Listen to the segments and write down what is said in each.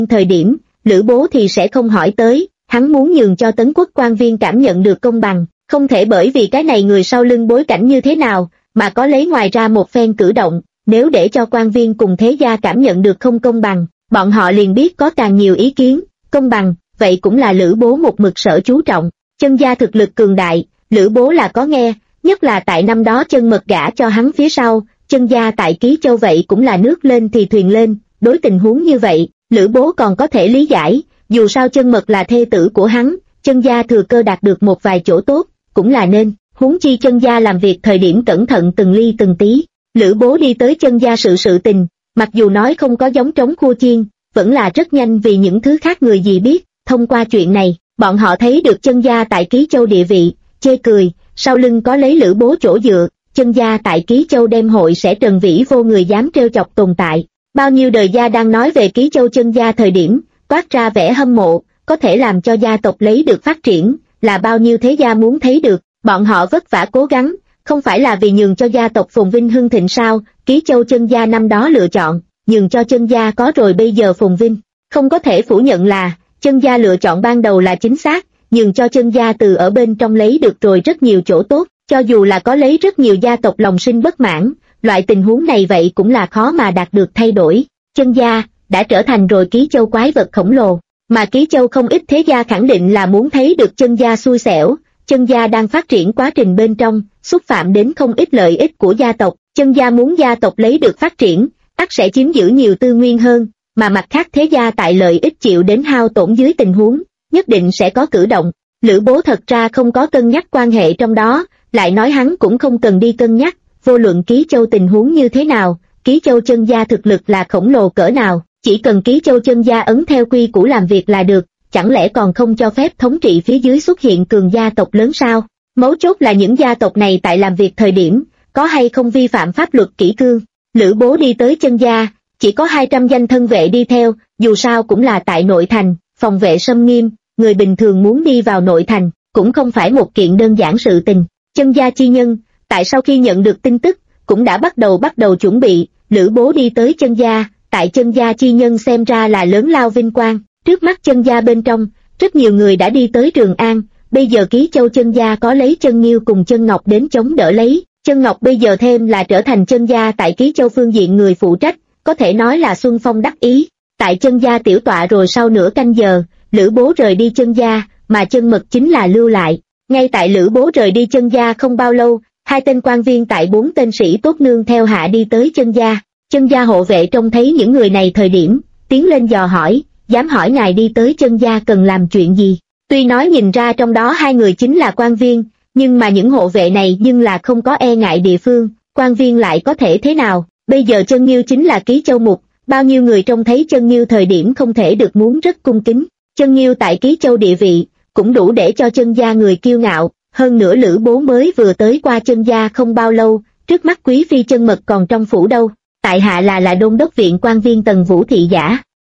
thời điểm, Lữ Bố thì sẽ không hỏi tới, hắn muốn nhường cho Tấn Quốc quan viên cảm nhận được công bằng, không thể bởi vì cái này người sau lưng bối cảnh như thế nào, mà có lấy ngoài ra một phen cử động, nếu để cho quan viên cùng thế gia cảm nhận được không công bằng, bọn họ liền biết có càng nhiều ý kiến, công bằng, vậy cũng là Lữ Bố một mực sở chú trọng, Chân gia thực lực cường đại, Lữ Bố là có nghe, nhất là tại năm đó Chân Mật gả cho hắn phía sau, Chân gia tại Ký Châu vậy cũng là nước lên thì thuyền lên, đối tình huống như vậy, Lữ Bố còn có thể lý giải, dù sao Chân Mật là thê tử của hắn, Chân gia thừa cơ đạt được một vài chỗ tốt, cũng là nên, huống chi Chân gia làm việc thời điểm cẩn thận từng ly từng tí. Lữ Bố đi tới Chân gia sự tình, mặc dù nói không có giống trống khua chiên, vẫn là rất nhanh vì những thứ khác người gì biết, thông qua chuyện này, bọn họ thấy được Chân gia tại Ký Châu địa vị, chê cười, sau lưng có lấy Lữ Bố chỗ dựa, Chân gia tại Ký Châu đêm hội sẽ trần vĩ vô người dám trêu chọc tồn tại. Bao nhiêu đời gia đang nói về Ký Châu Chân gia thời điểm, toát ra vẻ hâm mộ, có thể làm cho gia tộc lấy được phát triển, là bao nhiêu thế gia muốn thấy được, bọn họ vất vả cố gắng, không phải là vì nhường cho gia tộc phồn vinh hưng thịnh sao, Ký Châu Chân gia năm đó lựa chọn, nhường cho Chân gia có rồi bây giờ phồn vinh, không có thể phủ nhận là, Chân gia lựa chọn ban đầu là chính xác, nhường cho Chân gia từ ở bên trong lấy được rồi rất nhiều chỗ tốt, cho dù là có lấy rất nhiều gia tộc lòng sinh bất mãn, loại tình huống này vậy cũng là khó mà đạt được thay đổi, Chân gia đã trở thành rồi Ký Châu quái vật khổng lồ, mà Ký Châu không ít thế gia khẳng định là muốn thấy được Chân gia xui xẻo, Chân gia đang phát triển quá trình bên trong, xúc phạm đến không ít lợi ích của gia tộc, Chân gia muốn gia tộc lấy được phát triển, ắt sẽ chiếm giữ nhiều tư nguyên hơn, mà mặt khác thế gia tại lợi ích chịu đến hao tổn dưới tình huống, nhất định sẽ có cử động. Lữ Bố thật ra không có cân nhắc quan hệ trong đó, lại nói hắn cũng không cần đi cân nhắc, vô luận Ký Châu tình huống như thế nào, Ký Châu Chân gia thực lực là khổng lồ cỡ nào, chỉ cần Ký Châu Chân gia ấn theo quy củ làm việc là được, chẳng lẽ còn không cho phép thống trị phía dưới xuất hiện cường gia tộc lớn sao? Mấu chốt là những gia tộc này tại làm việc thời điểm, có hay không vi phạm pháp luật kỷ cương. Lữ Bố đi tới Chân gia, chỉ có 200 danh thân vệ đi theo, dù sao cũng là tại nội thành, phòng vệ xâm nghiêm, người bình thường muốn đi vào nội thành, cũng không phải một kiện đơn giản sự tình. Chân gia chi nhân, tại sau khi nhận được tin tức, cũng đã bắt đầu chuẩn bị, Lữ Bố đi tới Chân gia, tại Chân gia chi nhân xem ra là lớn lao vinh quang, trước mắt Chân gia bên trong, rất nhiều người đã đi tới Trường An, bây giờ Ký Châu Chân gia có lấy Chân Nghiêu cùng Chân Ngọc đến chống đỡ lấy, Chân Ngọc bây giờ thêm là trở thành Chân gia tại Ký Châu phương diện người phụ trách, có thể nói là xuân phong đắc ý. Tại Chân gia tiểu tọa rồi sau nửa canh giờ, Lữ Bố rời đi Chân gia, mà Chân Mật chính là lưu lại. Ngay tại Lữ Bố rời đi Chân gia không bao lâu, 2 tên quan viên tại 4 tên sĩ tốt nương theo hạ đi tới Chân gia. Chân gia hộ vệ trông thấy những người này thời điểm, tiến lên dò hỏi, dám hỏi ngài đi tới Chân gia cần làm chuyện gì? Tuy nói nhìn ra trong đó 2 người chính là quan viên, nhưng mà những hộ vệ này nhưng là không có e ngại địa phương, quan viên lại có thể thế nào? Bây giờ Chân Nghiêu chính là Ký Châu mục, bao nhiêu người trông thấy Chân Nghiêu thời điểm không thể được muốn rất cung kính. Chân Nghiêu tại Ký Châu địa vị, cũng đủ để cho Chân gia người kiêu ngạo, hơn nữa Lữ Bố mới vừa tới qua Chân gia không bao lâu, trước mắt quý phi Chân Mật còn trong phủ đâu, tại hạ là đôn đốc viện quan viên Tần Vũ thị giả.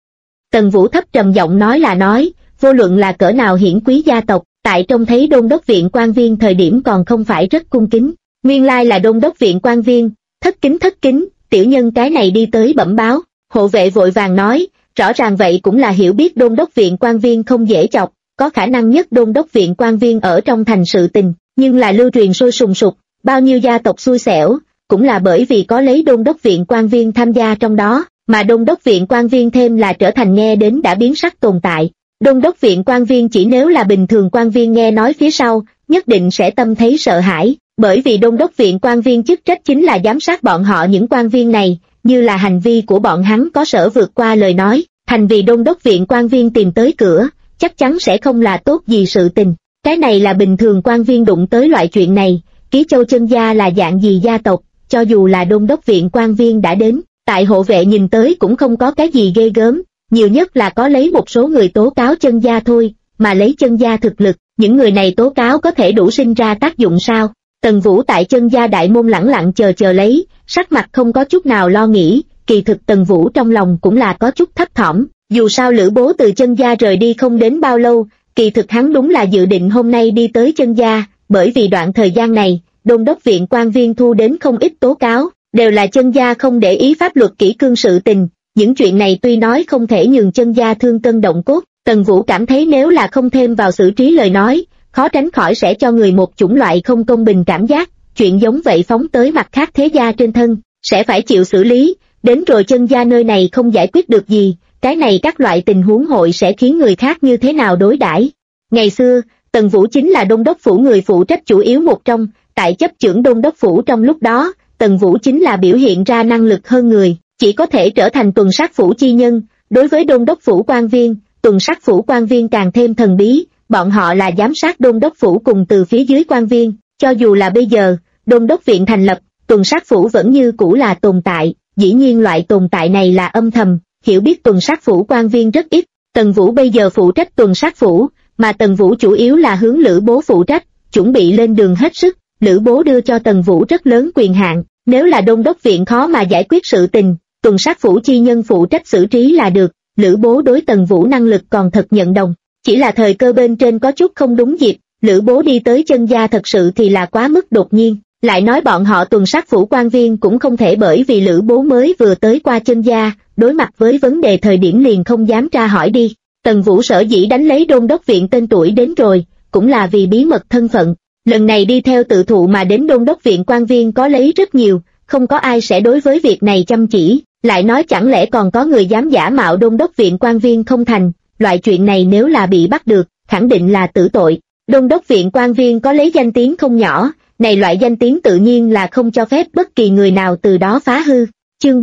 Tần Vũ thấp trầm giọng nói, vô luận là cỡ nào hiển quý gia tộc, tại trông thấy đôn đốc viện quan viên thời điểm còn không phải rất cung kính, nguyên lai là đôn đốc viện quan viên, thất kính, tiểu nhân cái này đi tới bẩm báo, hộ vệ vội vàng nói, rõ ràng vậy cũng là hiểu biết đôn đốc viện quan viên không dễ chọc, có khả năng nhất đôn đốc viện quan viên ở trong thành sự tình, nhưng là lưu truyền sôi sùng sục, bao nhiêu gia tộc xui xẻo, cũng là bởi vì có lấy đôn đốc viện quan viên tham gia trong đó, mà đôn đốc viện quan viên thêm là trở thành nghe đến đã biến sắc tồn tại. Đôn đốc viện quan viên chỉ nếu là bình thường quan viên nghe nói phía sau, nhất định sẽ tâm thấy sợ hãi, bởi vì đôn đốc viện quan viên chức trách chính là giám sát bọn họ những quan viên này, như là hành vi của bọn hắn có sở vượt qua lời nói, thành vì đôn đốc viện quan viên tìm tới cửa, chắc chắn sẽ không là tốt gì sự tình. Cái này là bình thường quan viên đụng tới loại chuyện này, Ký Châu Chân gia là dạng gì gia tộc, cho dù là đôn đốc viện quan viên đã đến, tại hộ vệ nhìn tới cũng không có cái gì ghê gớm, nhiều nhất là có lấy một số người tố cáo Chân gia thôi, mà lấy Chân gia thực lực, những người này tố cáo có thể đủ sinh ra tác dụng sao? Tần Vũ tại Chân gia đại môn lẳng lặng chờ lấy, sắc mặt không có chút nào lo nghĩ, kỳ thực Tần Vũ trong lòng cũng là có chút thấp thỏm, dù sao Lữ Bố từ Chân gia rời đi không đến bao lâu, kỳ thực hắn đúng là dự định hôm nay đi tới Chân gia, bởi vì đoạn thời gian này, đôn đốc viện quan viên thu đến không ít tố cáo, đều là Chân gia không để ý pháp luật kỷ cương sự tình, Những chuyện này tuy nói không thể nhường chân gia thương cân động cốt, Tần Vũ cảm thấy nếu là không thêm vào xử trí lời nói, khó tránh khỏi sẽ cho người một chủng loại không công bình cảm giác, chuyện giống vậy phóng tới mặt khác thế gia trên thân, sẽ phải chịu xử lý, đến rồi chân gia nơi này không giải quyết được gì, cái này các loại tình huống hội sẽ khiến người khác như thế nào đối đãi. Ngày xưa, Tần Vũ chính là đôn đốc phủ người phụ trách chủ yếu một trong, tại chấp chưởng đôn đốc phủ trong lúc đó, Tần Vũ chính là biểu hiện ra năng lực hơn người, chỉ có thể trở thành tuần sát phủ chi nhân. Đối với đôn đốc phủ quan viên, tuần sát phủ quan viên càng thêm thần bí, bọn họ là giám sát đôn đốc phủ cùng từ phía dưới quan viên, cho dù là bây giờ, đôn đốc viện thành lập, tuần sát phủ vẫn như cũ là tồn tại, dĩ nhiên loại tồn tại này là âm thầm, hiểu biết tuần sát phủ quan viên rất ít. Tần Vũ bây giờ phụ trách tuần sát phủ, mà Tần Vũ chủ yếu là hướng Lữ Bố phụ trách, chuẩn bị lên đường hết sức. Lữ Bố đưa cho Tần Vũ rất lớn quyền hạn, nếu là đôn đốc viện khó mà giải quyết sự tình, tuần sát phủ chi nhân phụ trách xử trí là được. Lữ Bố đối Tần Vũ năng lực còn thật nhận đồng, chỉ là thời cơ bên trên có chút không đúng dịp, Lữ Bố đi tới chân gia thật sự thì là quá mức đột nhiên, lại nói bọn họ tuần sát phủ quan viên cũng không thể bởi vì Lữ Bố mới vừa tới qua chân gia, đối mặt với vấn đề thời điểm liền không dám tra hỏi đi. Tần Vũ sở dĩ đánh lấy đôn đốc viện tên tuổi đến rồi, cũng là vì bí mật thân phận, lần này đi theo tự thụ mà đến đôn đốc viện quan viên có lấy rất nhiều, không có ai sẽ đối với việc này chăm chỉ, lại nói chẳng lẽ còn có người dám giả mạo đôn đốc viện quan viên không thành, loại chuyện này nếu là bị bắt được, khẳng định là tử tội. Đôn đốc viện quan viên có lấy danh tiếng không nhỏ, này loại danh tiếng tự nhiên là không cho phép bất kỳ người nào từ đó phá hư. Chương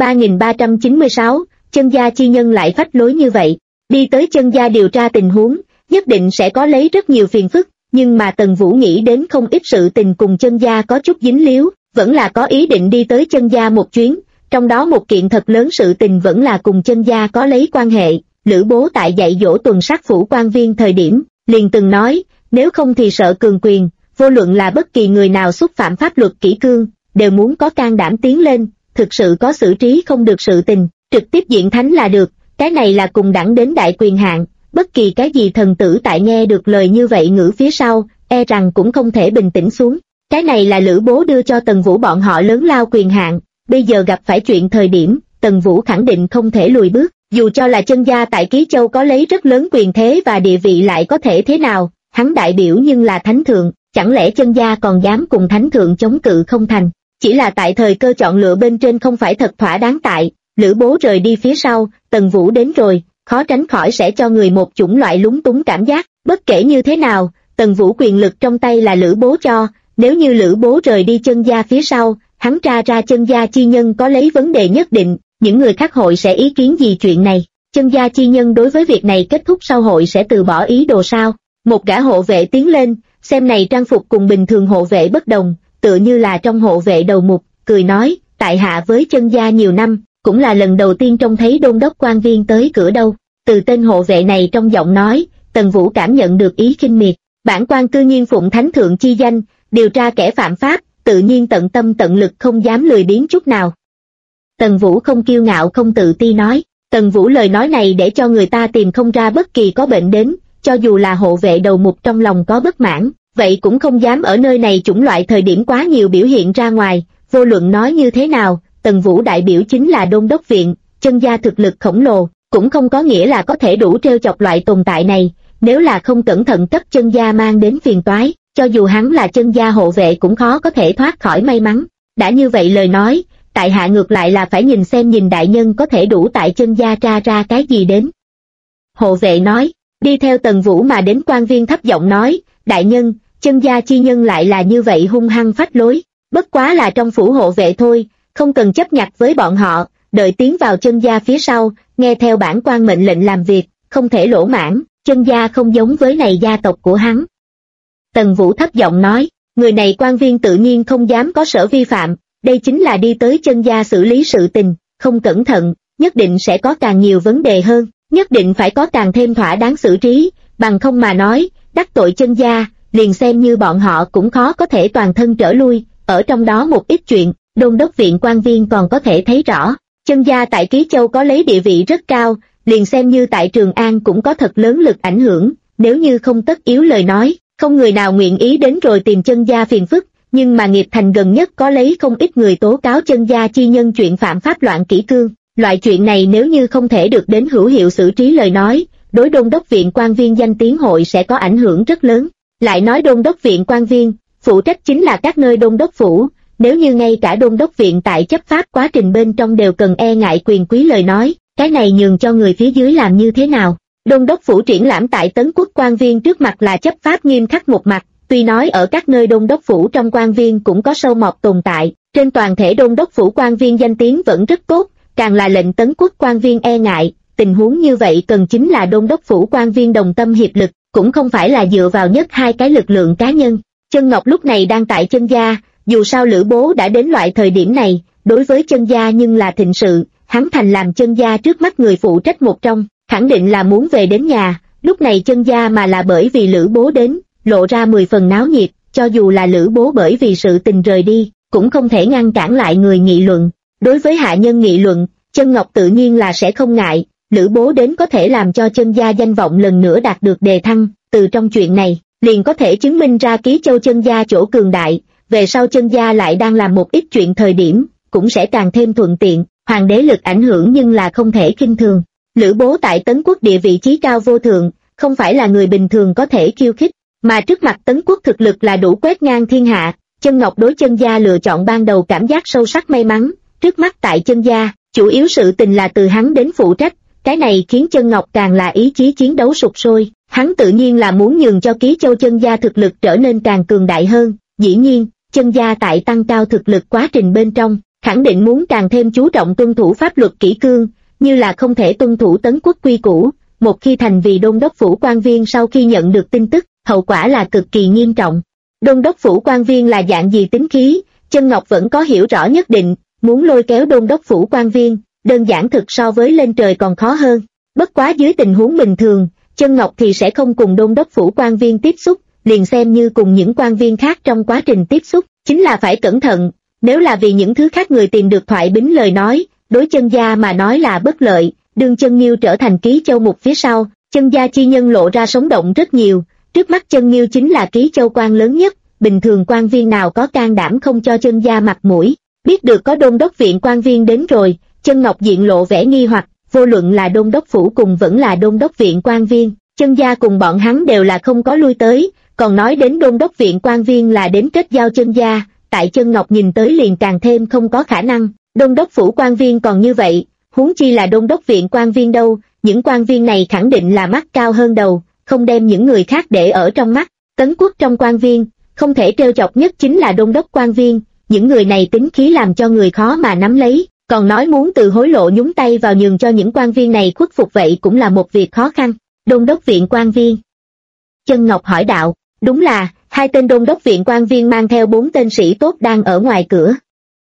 3396, chân gia chi nhân lại phách lối như vậy, đi tới chân gia điều tra tình huống, nhất định sẽ có lấy rất nhiều phiền phức, nhưng mà Tần Vũ nghĩ đến không ít sự tình cùng chân gia có chút dính líu, vẫn là có ý định đi tới chân gia một chuyến, trong đó một kiện thật lớn sự tình vẫn là cùng chân gia có lấy quan hệ. Lữ Bố tại dạy dỗ tuần sát phủ quan viên thời điểm, liền từng nói, nếu không thì sợ cường quyền, vô luận là bất kỳ người nào xúc phạm pháp luật kỷ cương, đều muốn có can đảm tiến lên, thực sự có xử trí không được sự tình, trực tiếp diện thánh là được, cái này là cùng đẳng đến đại quyền hạn, bất kỳ cái gì thần tử tại nghe được lời như vậy ngữ phía sau, e rằng cũng không thể bình tĩnh xuống. Cái này là Lữ Bố đưa cho Tần Vũ bọn họ lớn lao quyền hạn, bây giờ gặp phải chuyện thời điểm, Tần Vũ khẳng định không thể lùi bước, dù cho là chân gia tại Ký Châu có lấy rất lớn quyền thế và địa vị lại có thể thế nào, hắn đại biểu nhưng là thánh thượng, chẳng lẽ chân gia còn dám cùng thánh thượng chống cự không thành, chỉ là tại thời cơ chọn lựa bên trên không phải thật thỏa đáng tại. Lữ Bố rời đi phía sau, Tần Vũ đến rồi, khó tránh khỏi sẽ cho người một chủng loại lúng túng cảm giác, bất kể như thế nào, Tần Vũ quyền lực trong tay là Lữ Bố cho, nếu như Lữ Bố rời đi chân gia phía sau, hắn tra ra chân gia chi nhân có lấy vấn đề nhất định, những người khác hội sẽ ý kiến gì chuyện này, chân gia chi nhân đối với việc này kết thúc sau hội sẽ từ bỏ ý đồ sao. Một gã hộ vệ tiến lên, xem này trang phục cùng bình thường hộ vệ bất đồng, tựa như là trong hộ vệ đầu mục, cười nói, tại hạ với chân gia nhiều năm, cũng là lần đầu tiên trông thấy đôn đốc quan viên tới cửa đâu. Từ tên hộ vệ này trong giọng nói, Tần Vũ cảm nhận được ý khinh miệt, bản quan cư nhiên phụng thánh thượng chi danh, điều tra kẻ phạm pháp, tự nhiên tận tâm tận lực không dám lười biếng chút nào. Tần Vũ không kiêu ngạo không tự ti nói, Tần Vũ lời nói này để cho người ta tìm không ra bất kỳ có bệnh đến, cho dù là hộ vệ đầu mục trong lòng có bất mãn, vậy cũng không dám ở nơi này chủng loại thời điểm quá nhiều biểu hiện ra ngoài, vô luận nói như thế nào, Tần Vũ đại biểu chính là đôn đốc viện, chân gia thực lực khổng lồ, cũng không có nghĩa là có thể đủ trêu chọc loại tồn tại này, nếu là không cẩn thận cấp chân gia mang đến phiền toái, cho dù hắn là chân gia hộ vệ cũng khó có thể thoát khỏi may mắn. Đã như vậy lời nói, tại hạ ngược lại là phải nhìn đại nhân có thể đủ tại chân gia tra ra cái gì đến. Hộ vệ nói, đi theo Tần Vũ mà đến quan viên thấp giọng nói, đại nhân, chân gia chi nhân lại là như vậy hung hăng phách lối, bất quá là trong phủ hộ vệ thôi, không cần chấp nhặt với bọn họ, đợi tiến vào chân gia phía sau, nghe theo bản quan mệnh lệnh làm việc, không thể lỗ mãn, chân gia không giống với này gia tộc của hắn. Tần Vũ thấp giọng nói, người này quan viên tự nhiên không dám có sở vi phạm, đây chính là đi tới chân gia xử lý sự tình, không cẩn thận, nhất định sẽ có càng nhiều vấn đề hơn, nhất định phải có càng thêm thỏa đáng xử trí, bằng không mà nói, đắc tội chân gia, liền xem như bọn họ cũng khó có thể toàn thân trở lui, ở trong đó một ít chuyện, đôn đốc viện quan viên còn có thể thấy rõ, chân gia tại Ký Châu có lấy địa vị rất cao, liền xem như tại Trường An cũng có thật lớn lực ảnh hưởng, nếu như không tất yếu lời nói, không người nào nguyện ý đến rồi tìm chân gia phiền phức, nhưng mà nghiệp thành gần nhất có lấy không ít người tố cáo chân gia chi nhân chuyện phạm pháp loạn kỷ cương, Loại chuyện này nếu như không thể được đến hữu hiệu xử trí lời nói, đối đôn đốc viện quan viên danh tiếng hội sẽ có ảnh hưởng rất lớn. Lại nói đôn đốc viện quan viên, phụ trách chính là các nơi đôn đốc phủ, nếu như ngay cả đôn đốc viện tại chấp pháp quá trình bên trong đều cần e ngại quyền quý lời nói, cái này nhường cho người phía dưới làm như thế nào? Đôn đốc phủ triển lãm tại Tấn Quốc quan viên trước mặt là chấp pháp nghiêm khắc một mặt, tuy nói ở các nơi đôn đốc phủ trong quan viên cũng có sâu mọt tồn tại, trên toàn thể đôn đốc phủ quan viên danh tiếng vẫn rất tốt, càng là lệnh Tấn Quốc quan viên e ngại. Tình huống như vậy cần chính là đôn đốc phủ quan viên đồng tâm hiệp lực, cũng không phải là dựa vào nhất hai cái lực lượng cá nhân. Chân Ngọc lúc này đang tại Chân gia, dù sao Lữ Bố đã đến loại thời điểm này, đối với Chân gia nhưng là thịnh sự, hắn thành làm Chân gia trước mắt người phụ trách một trong, khẳng định là muốn về đến nhà. Lúc này Chân gia mà là bởi vì Lữ Bố đến, lộ ra 10 phần náo nhiệt, cho dù là Lữ Bố bởi vì sự tình rời đi, cũng không thể ngăn cản lại người nghị luận. Đối với hạ nhân nghị luận, Chân Ngọc tự nhiên là sẽ không ngại. Lữ Bố đến có thể làm cho Chân gia danh vọng lần nữa đạt được đề thăng, từ trong chuyện này, liền có thể chứng minh ra Ký Châu Chân gia chỗ cường đại, về sau Chân gia lại đang làm một ít chuyện thời điểm, cũng sẽ càng thêm thuận tiện, hoàng đế lực ảnh hưởng nhưng là không thể khinh thường. Lữ Bố tại Tấn Quốc địa vị chí cao vô thượng, không phải là người bình thường có thể khiêu khích, mà trước mặt Tấn Quốc thực lực là đủ quét ngang thiên hạ. Chân Ngọc đối Chân gia lựa chọn ban đầu cảm giác sâu sắc may mắn, trước mắt tại Chân gia, chủ yếu sự tình là từ hắn đến phụ trách. Cái này khiến Chân Ngọc càng là ý chí chiến đấu sục sôi, hắn tự nhiên là muốn nhường cho Ký Châu Chân gia thực lực trở nên càng cường đại hơn. Dĩ nhiên, Chân gia tại tăng cao thực lực quá trình bên trong, khẳng định muốn càng thêm chú trọng tuân thủ pháp luật kỷ cương, như là không thể tuân thủ Tấn Quốc quy củ. Một khi thành vì đôn đốc phủ quan viên sau khi nhận được tin tức, hậu quả là cực kỳ nghiêm trọng. Đôn đốc phủ quan viên là dạng gì tính khí, Chân Ngọc vẫn có hiểu rõ nhất định, muốn lôi kéo đôn đốc phủ quan viên, đơn giản thực so với lên trời còn khó hơn. Bất quá dưới tình huống bình thường, Chân Ngọc thì sẽ không cùng đôn đốc phủ quan viên tiếp xúc, liền xem như cùng những quan viên khác trong quá trình tiếp xúc, chính là phải cẩn thận, nếu là vì những thứ khác người tìm được thoại bính lời nói, đối Chân gia mà nói là bất lợi. Đương Chân Nghiêu trở thành Ký Châu mục phía sau, Chân gia chi nhân lộ ra sống động rất nhiều, trước mắt Chân Nghiêu chính là Ký Châu quan lớn nhất, bình thường quan viên nào có can đảm không cho Chân gia mặt mũi. Biết được có đôn đốc viện quan viên đến rồi, Chân Ngọc diện lộ vẻ nghi hoặc, vô luận là đôn đốc phủ cùng vẫn là đôn đốc viện quan viên, Chân gia cùng bọn hắn đều là không có lui tới, còn nói đến đôn đốc viện quan viên là đến kết giao Chân gia, tại Chân Ngọc nhìn tới liền càng thêm không có khả năng. Đôn đốc phủ quan viên còn như vậy, huống chi là đôn đốc viện quan viên đâu, những quan viên này khẳng định là mắt cao hơn đầu, không đem những người khác để ở trong mắt. Tấn Quốc trong quan viên, không thể trêu chọc nhất chính là đôn đốc quan viên, những người này tính khí làm cho người khó mà nắm lấy, còn nói muốn từ hối lộ nhúng tay vào nhường cho những quan viên này khuất phục vậy cũng là một việc khó khăn. Đôn đốc viện quan viên. Chân Ngọc hỏi đạo, đúng là, 2 tên đôn đốc viện quan viên mang theo 4 tên sĩ tốt đang ở ngoài cửa.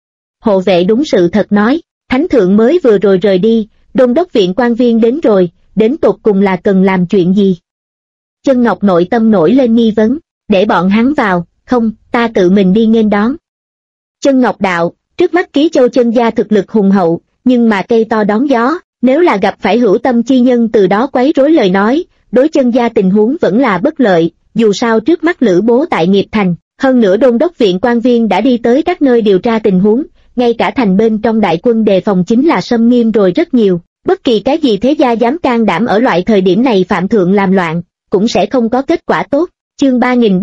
Hộ vệ đúng sự thật nói, Thánh thượng mới vừa rồi rời đi, đôn đốc viện quan viên đến rồi, đến tột cùng là cần làm chuyện gì? Chân Ngọc nội tâm nổi lên nghi vấn, để bọn hắn vào, không, ta tự mình đi nghênh đón. Chân Ngọc đạo, trước mắt Ký Châu Chân gia thực lực hùng hậu, nhưng mà cây to đón gió, nếu là gặp phải hữu tâm chi nhân từ đó quấy rối lời nói, đối Chân gia tình huống vẫn là bất lợi, dù sao trước mắt Lữ Bố tại Nghiệp Thành, hơn nữa đôn đốc viện quan viên đã đi tới các nơi điều tra tình huống, ngay cả thành bên trong đại quân đề phòng chính là xâm nghiêm rồi rất nhiều, bất kỳ cái gì thế gia dám can đảm ở loại thời điểm này phạm thượng làm loạn, cũng sẽ không có kết quả tốt. Chương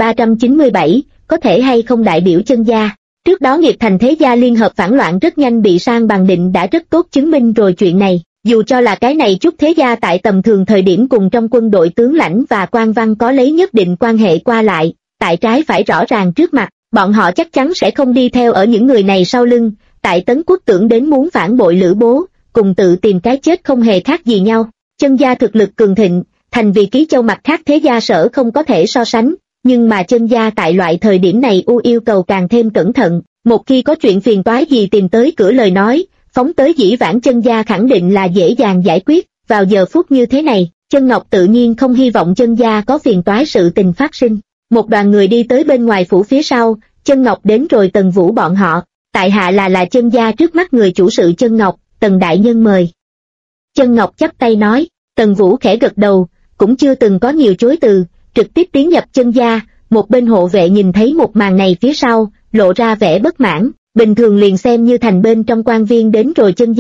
3397, có thể hay không đại biểu Chân gia. Trước đó Nghiệp Thành thế gia liên hợp phản loạn rất nhanh bị Sang Bằng Định đã rất tốt chứng minh rồi chuyện này, dù cho là cái này chút thế gia tại tầm thường thời điểm cùng trong quân đội tướng lãnh và quan văn có lấy nhất định quan hệ qua lại, tại trái phải rõ ràng trước mặt, bọn họ chắc chắn sẽ không đi theo ở những người này sau lưng, tại Tấn Quốc tưởng đến muốn phản bội Lữ Bố, cùng tự tìm cái chết không hề khác gì nhau. Chân gia thực lực cường thịnh, thành vì Ký Châu mặt khác thế gia sở không có thể so sánh, nhưng mà Chân gia tại loại thời điểm này yêu cầu càng thêm cẩn thận, một khi có chuyện phiền toái gì tìm tới cửa lời nói, phóng tới dĩ vãng Chân gia khẳng định là dễ dàng giải quyết, vào giờ phút như thế này, Chân Ngọc tự nhiên không hy vọng Chân gia có phiền toái sự tình phát sinh. Một đoàn người đi tới bên ngoài phủ phía sau, Chân Ngọc đến rồi Tần Vũ bọn họ, tại hạ là Chân gia trước mắt người chủ sự Chân Ngọc, Tần đại nhân mời. Chân Ngọc chắp tay nói, Tần Vũ khẽ gật đầu, cũng chưa từng có nhiều chối từ, trực tiếp tiến nhập Chân gia. Một bên hộ vệ nhìn thấy một màn này phía sau, lộ ra vẻ bất mãn, bình thường liền xem như thành bên trong quan viên đến rồi Chân gia,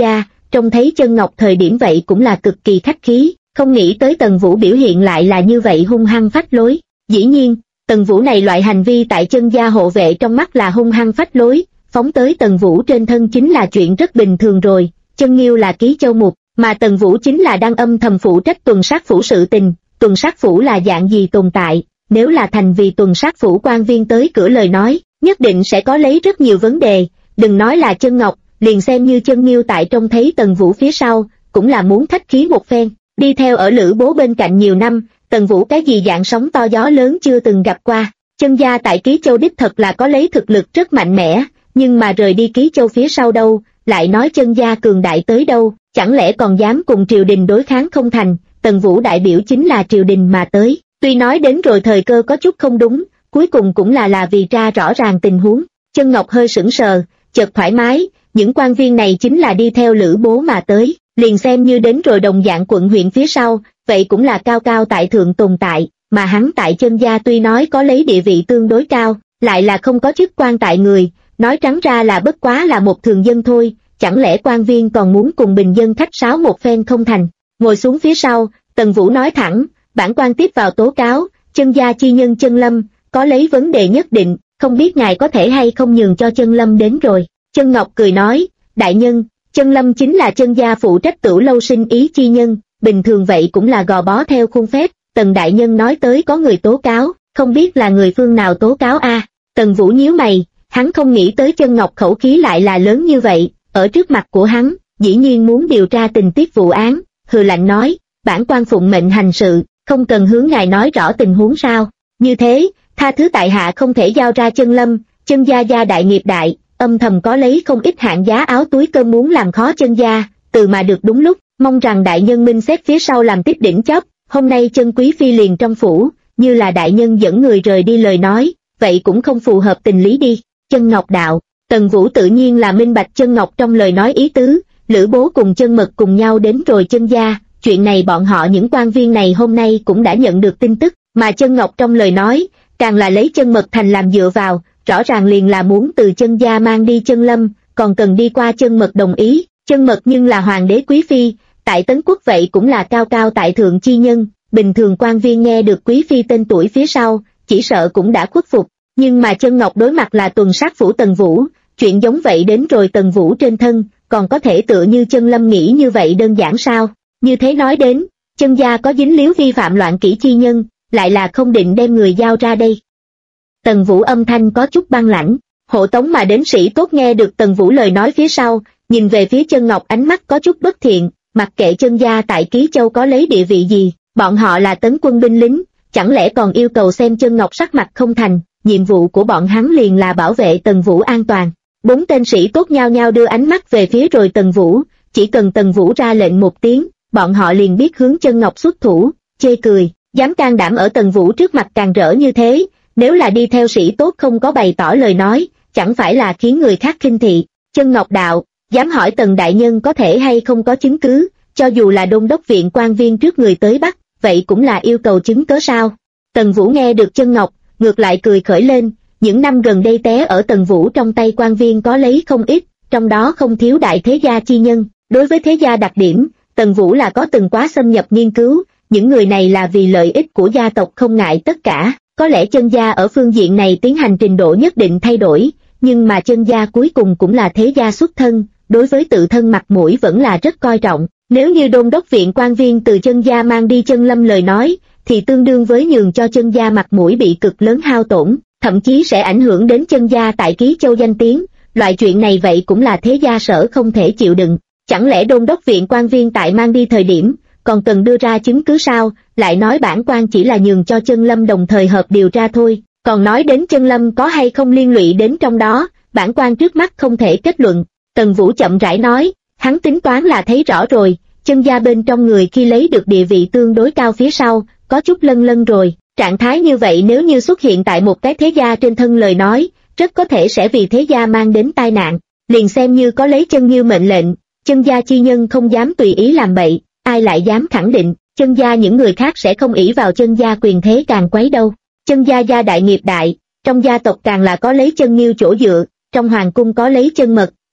trông thấy chân ngọc thời điểm vậy cũng là cực kỳ khách khí, không nghĩ tới Tần Vũ biểu hiện lại là như vậy hung hăng phách lối. Dĩ nhiên, Tần Vũ này loại hành vi tại chân gia hộ vệ trong mắt là hung hăng phách lối, phóng tới Tần Vũ trên thân chính là chuyện rất bình thường rồi. Chân Nghiêu là ký châu mục, mà Tần Vũ chính là đang âm thầm phụ trách tuần sát phủ sự tình. Tuần sát phủ là dạng gì tồn tại, nếu là thành vì tuần sát phủ quan viên tới cửa lời nói, nhất định sẽ có lấy rất nhiều vấn đề, đừng nói là chân ngọc, liền xem như Chân Nghiêu tại trông thấy Tần Vũ phía sau, cũng là muốn khách khí một phen. Đi theo ở Lữ Bố bên cạnh nhiều năm, Tần Vũ cái gì dạng sóng to gió lớn chưa từng gặp qua. Chân gia tại Ký Châu đích thật là có lấy thực lực rất mạnh mẽ, nhưng mà rời đi Ký Châu phía sau đâu, lại nói chân gia cường đại tới đâu, chẳng lẽ còn dám cùng triều đình đối kháng không thành. Tần Vũ đại biểu chính là triều đình mà tới, tuy nói đến rồi thời cơ có chút không đúng, cuối cùng cũng là vì ra rõ ràng tình huống. Chân Ngọc hơi sững sờ, chợt thoải mái, những quan viên này chính là đi theo Lữ Bố mà tới, liền xem như đến rồi đồng dạng quận huyện phía sau, vậy cũng là cao cao tại thượng tồn tại, mà hắn tại chân gia tuy nói có lấy địa vị tương đối cao, lại là không có chức quan tại người, nói trắng ra là bất quá là một thường dân thôi, chẳng lẽ quan viên còn muốn cùng bình dân khách sáo một phen không thành. Ngồi xuống phía sau, Tần Vũ nói thẳng, bản quan tiếp vào tố cáo, chân gia chi nhân Chân Lâm, có lấy vấn đề nhất định, không biết ngài có thể hay không nhường cho Chân Lâm đến rồi. Chân Ngọc cười nói, đại nhân, Chân Lâm chính là chân gia phụ trách Tửu Lâu sinh ý chi nhân, bình thường vậy cũng là gò bó theo khuôn phép. Tần đại nhân nói tới có người tố cáo, không biết là người phương nào tố cáo a? Tần Vũ nhíu mày, hắn không nghĩ tới Chân Ngọc khẩu khí lại là lớn như vậy, ở trước mặt của hắn, dĩ nhiên muốn điều tra tình tiết vụ án, hừ lạnh nói, bản quan phụng mệnh hành sự, không cần hướng ngài nói rõ tình huống sao? Như thế, tha thứ tại hạ không thể giao ra Chân Lâm, chân gia gia đại nghiệp đại, âm thầm có lấy không ít hạng giá áo túi cơm muốn làm khó chân gia, từ mà được đúng lúc, mong rằng đại nhân minh xét phía sau làm tiếp đỉnh chóp. Hôm nay Chân quý phi liền trong phủ, như là đại nhân dẫn người rời đi lời nói, vậy cũng không phù hợp tình lý đi. Chân Ngọc đạo, Tần Vũ tự nhiên là minh bạch Chân Ngọc trong lời nói ý tứ, Lữ Bố cùng Chân Mật cùng nhau đến rồi chân gia, chuyện này bọn họ những quan viên này hôm nay cũng đã nhận được tin tức, mà Chân Ngọc trong lời nói, càng là lấy Chân Mật thành làm dựa vào, rõ ràng liền là muốn từ chân gia mang đi Chân Lâm, còn cần đi qua Chân Mật đồng ý. Chân Mật nhưng là hoàng đế quý phi, tại Tấn Quốc vậy cũng là cao cao tại thượng chi nhân, bình thường quan viên nghe được quý phi tên tuổi phía sau, chỉ sợ cũng đã khuất phục, nhưng mà Chân Ngọc đối mặt là tuần sát phủ Tần Vũ, chuyện giống vậy đến rồi Tần Vũ trên thân, còn có thể tựa như Chân Lâm nghĩ như vậy đơn giản sao? Như thế nói đến, chân gia có dính líu vi phạm loạn kỷ chi nhân, lại là không định đem người giao ra đây. Tần Vũ âm thanh có chút băng lãnh, hộ tống mà đến sĩ tốt nghe được Tần Vũ lời nói phía sau, nhìn về phía Chân Ngọc ánh mắt có chút bất thiện, mặc kệ chân gia tại Ký Châu có lấy địa vị gì, bọn họ là Tấn quân binh lính, chẳng lẽ còn yêu cầu xem Chân Ngọc sắc mặt không thành, nhiệm vụ của bọn hắn liền là bảo vệ Tần Vũ an toàn. Bốn tên sĩ tốt nhao nhao đưa ánh mắt về phía rồi Tần Vũ, chỉ cần Tần Vũ ra lệnh một tiếng, bọn họ liền biết hướng Chân Ngọc xuất thủ, chê cười, dám can đảm ở Tần Vũ trước mặt càng rỡ như thế, nếu là đi theo sĩ tốt không có bày tỏ lời nói, chẳng phải là khiến người khác khinh thị. Chân Ngọc đạo, dám hỏi Tần đại nhân có thể hay không có chứng cứ, cho dù là đôn đốc viện quan viên trước người tới bắt, vậy cũng là yêu cầu chứng cớ sao? Tần Vũ nghe được Chân Ngọc, ngược lại cười khởi lên, những năm gần đây té ở Tần Vũ trong tay quan viên có lấy không ít, trong đó không thiếu đại thế gia chi nhân, đối với thế gia đặc điểm, Tần Vũ là có từng quá xâm nhập nghiên cứu, những người này là vì lợi ích của gia tộc không ngại tất cả, có lẽ chân gia ở phương diện này tiến hành trình độ nhất định thay đổi, nhưng mà chân gia cuối cùng cũng là thế gia xuất thân, đối với tự thân mặt mũi vẫn là rất coi trọng. Nếu như đôn đốc viện quan viên từ chân gia mang đi Chân Lâm lời nói, thì tương đương với nhường cho chân gia mặt mũi bị cực lớn hao tổn, thậm chí sẽ ảnh hưởng đến chân gia tại Ký Châu danh tiếng, loại chuyện này vậy cũng là thế gia sở không thể chịu đựng. Chẳng lẽ đôn đốc viện quan viên tại mang đi thời điểm, còn cần đưa ra chứng cứ sao, lại nói bản quan chỉ là nhường cho Chân Lâm đồng thời hợp điều tra thôi, còn nói đến Chân Lâm có hay không liên lụy đến trong đó, bản quan trước mắt không thể kết luận. Tần Vũ chậm rãi nói, hắn tính toán là thấy rõ rồi, chân gia bên trong người khi lấy được địa vị tương đối cao phía sau, có chút lân lân rồi, trạng thái như vậy nếu như xuất hiện tại một cái thế gia trên thân lời nói, rất có thể sẽ vì thế gia mang đến tai nạn, liền xem như có lấy Chân Nghiêu mệnh lệnh, chân gia chi nhân không dám tùy ý làm bậy, ai lại dám khẳng định, chân gia những người khác sẽ không ỷ vào chân gia quyền thế càng quấy đâu. Chân gia gia đại nghiệp đại, trong gia tộc càng là có lấy Chân Nghiêu chỗ dựa, trong hoàng cung có lấy Chân Mật,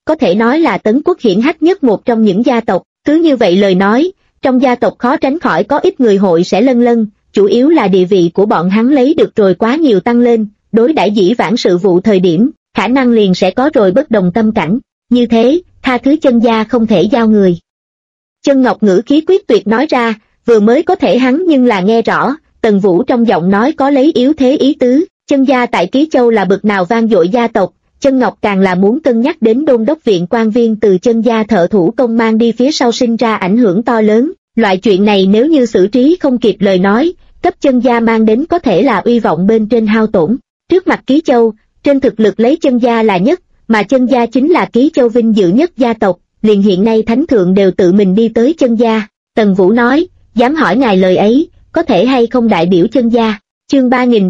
có thể nói là Tấn Quốc hiển hách nhất một trong những gia tộc. Cứ như vậy lời nói, trong gia tộc khó tránh khỏi có ít người hội sẽ lân lân, chủ yếu là địa vị của bọn hắn lấy được rồi quá nhiều tăng lên, đối đãi dĩ vãng sự vụ thời điểm, khả năng liền sẽ có rồi bất đồng tâm cảnh. Như thế, tha thứ chân gia không thể giao người. Chân Ngọc ngữ khí quyết tuyệt nói ra, vừa mới có thể hắn nhưng là nghe rõ, Tần Vũ trong giọng nói có lấy yếu thế ý tứ. Chân gia tại Ký Châu là bậc nào vang dội gia tộc, Chân Ngọc càng là muốn cân nhắc đến đôn đốc viện quan viên từ chân gia thợ thủ công mang đi phía sau sinh ra ảnh hưởng to lớn. Loại chuyện này nếu như xử trí không kịp lời nói, cấp chân gia mang đến có thể là uy vọng bên trên hao tổn. Trước mặt Ký Châu, trên thực lực lấy chân gia là nhất, mà chân gia chính là Ký Châu vinh dự nhất gia tộc, liền hiện nay thánh thượng đều tự mình đi tới chân gia. Tần Vũ nói, dám hỏi ngài lời ấy, có thể hay không đại biểu chân gia. Chương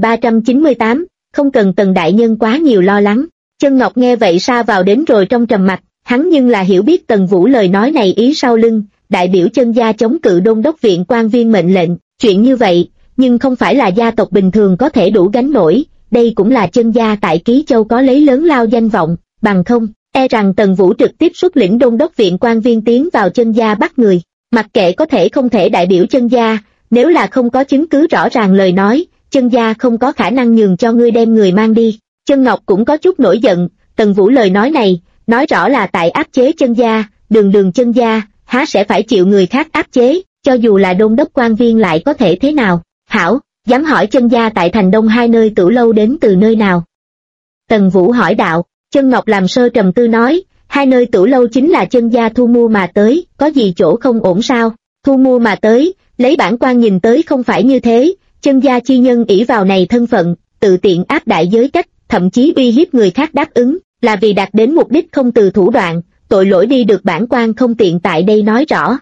3398, không cần Tần đại nhân quá nhiều lo lắng. Chân Ngọc nghe vậy sa vào đến rồi trong trầm mặc, hắn nhưng là hiểu biết Tần Vũ lời nói này ý sau lưng, đại biểu chân gia chống cự đôn đốc viện quan viên mệnh lệnh, chuyện như vậy, nhưng không phải là gia tộc bình thường có thể đủ gánh nổi, đây cũng là chân gia tại Ký Châu có lấy lớn lao danh vọng, bằng không, e rằng Tần Vũ trực tiếp xuất lĩnh đôn đốc viện quan viên tiến vào chân gia bắt người, mặc kệ có thể không thể đại biểu chân gia, nếu là không có chứng cứ rõ ràng lời nói, chân gia không có khả năng nhường cho ngươi đem người mang đi. Chân Ngọc cũng có chút nổi giận, Tần Vũ lời nói này, nói rõ là tại áp chế chân gia, đường chân gia, há sẽ phải chịu người khác áp chế, cho dù là đôn đốc quan viên lại có thể thế nào. Hảo, dám hỏi chân gia tại thành Đông hai nơi Tửu lâu đến từ nơi nào? Tần Vũ hỏi đạo. Chân Ngọc làm sơ trầm tư nói, hai nơi Tửu lâu chính là chân gia thu mua mà tới, có gì chỗ không ổn sao? Thu mua mà tới, lấy bản quan nhìn tới không phải như thế, chân gia chi nhân ỷ vào này thân phận, tự tiện áp đại giới cách, thậm chí uy hiếp người khác đáp ứng, là vì đạt đến mục đích không từ thủ đoạn, tội lỗi đi được bản quan không tiện tại đây nói rõ.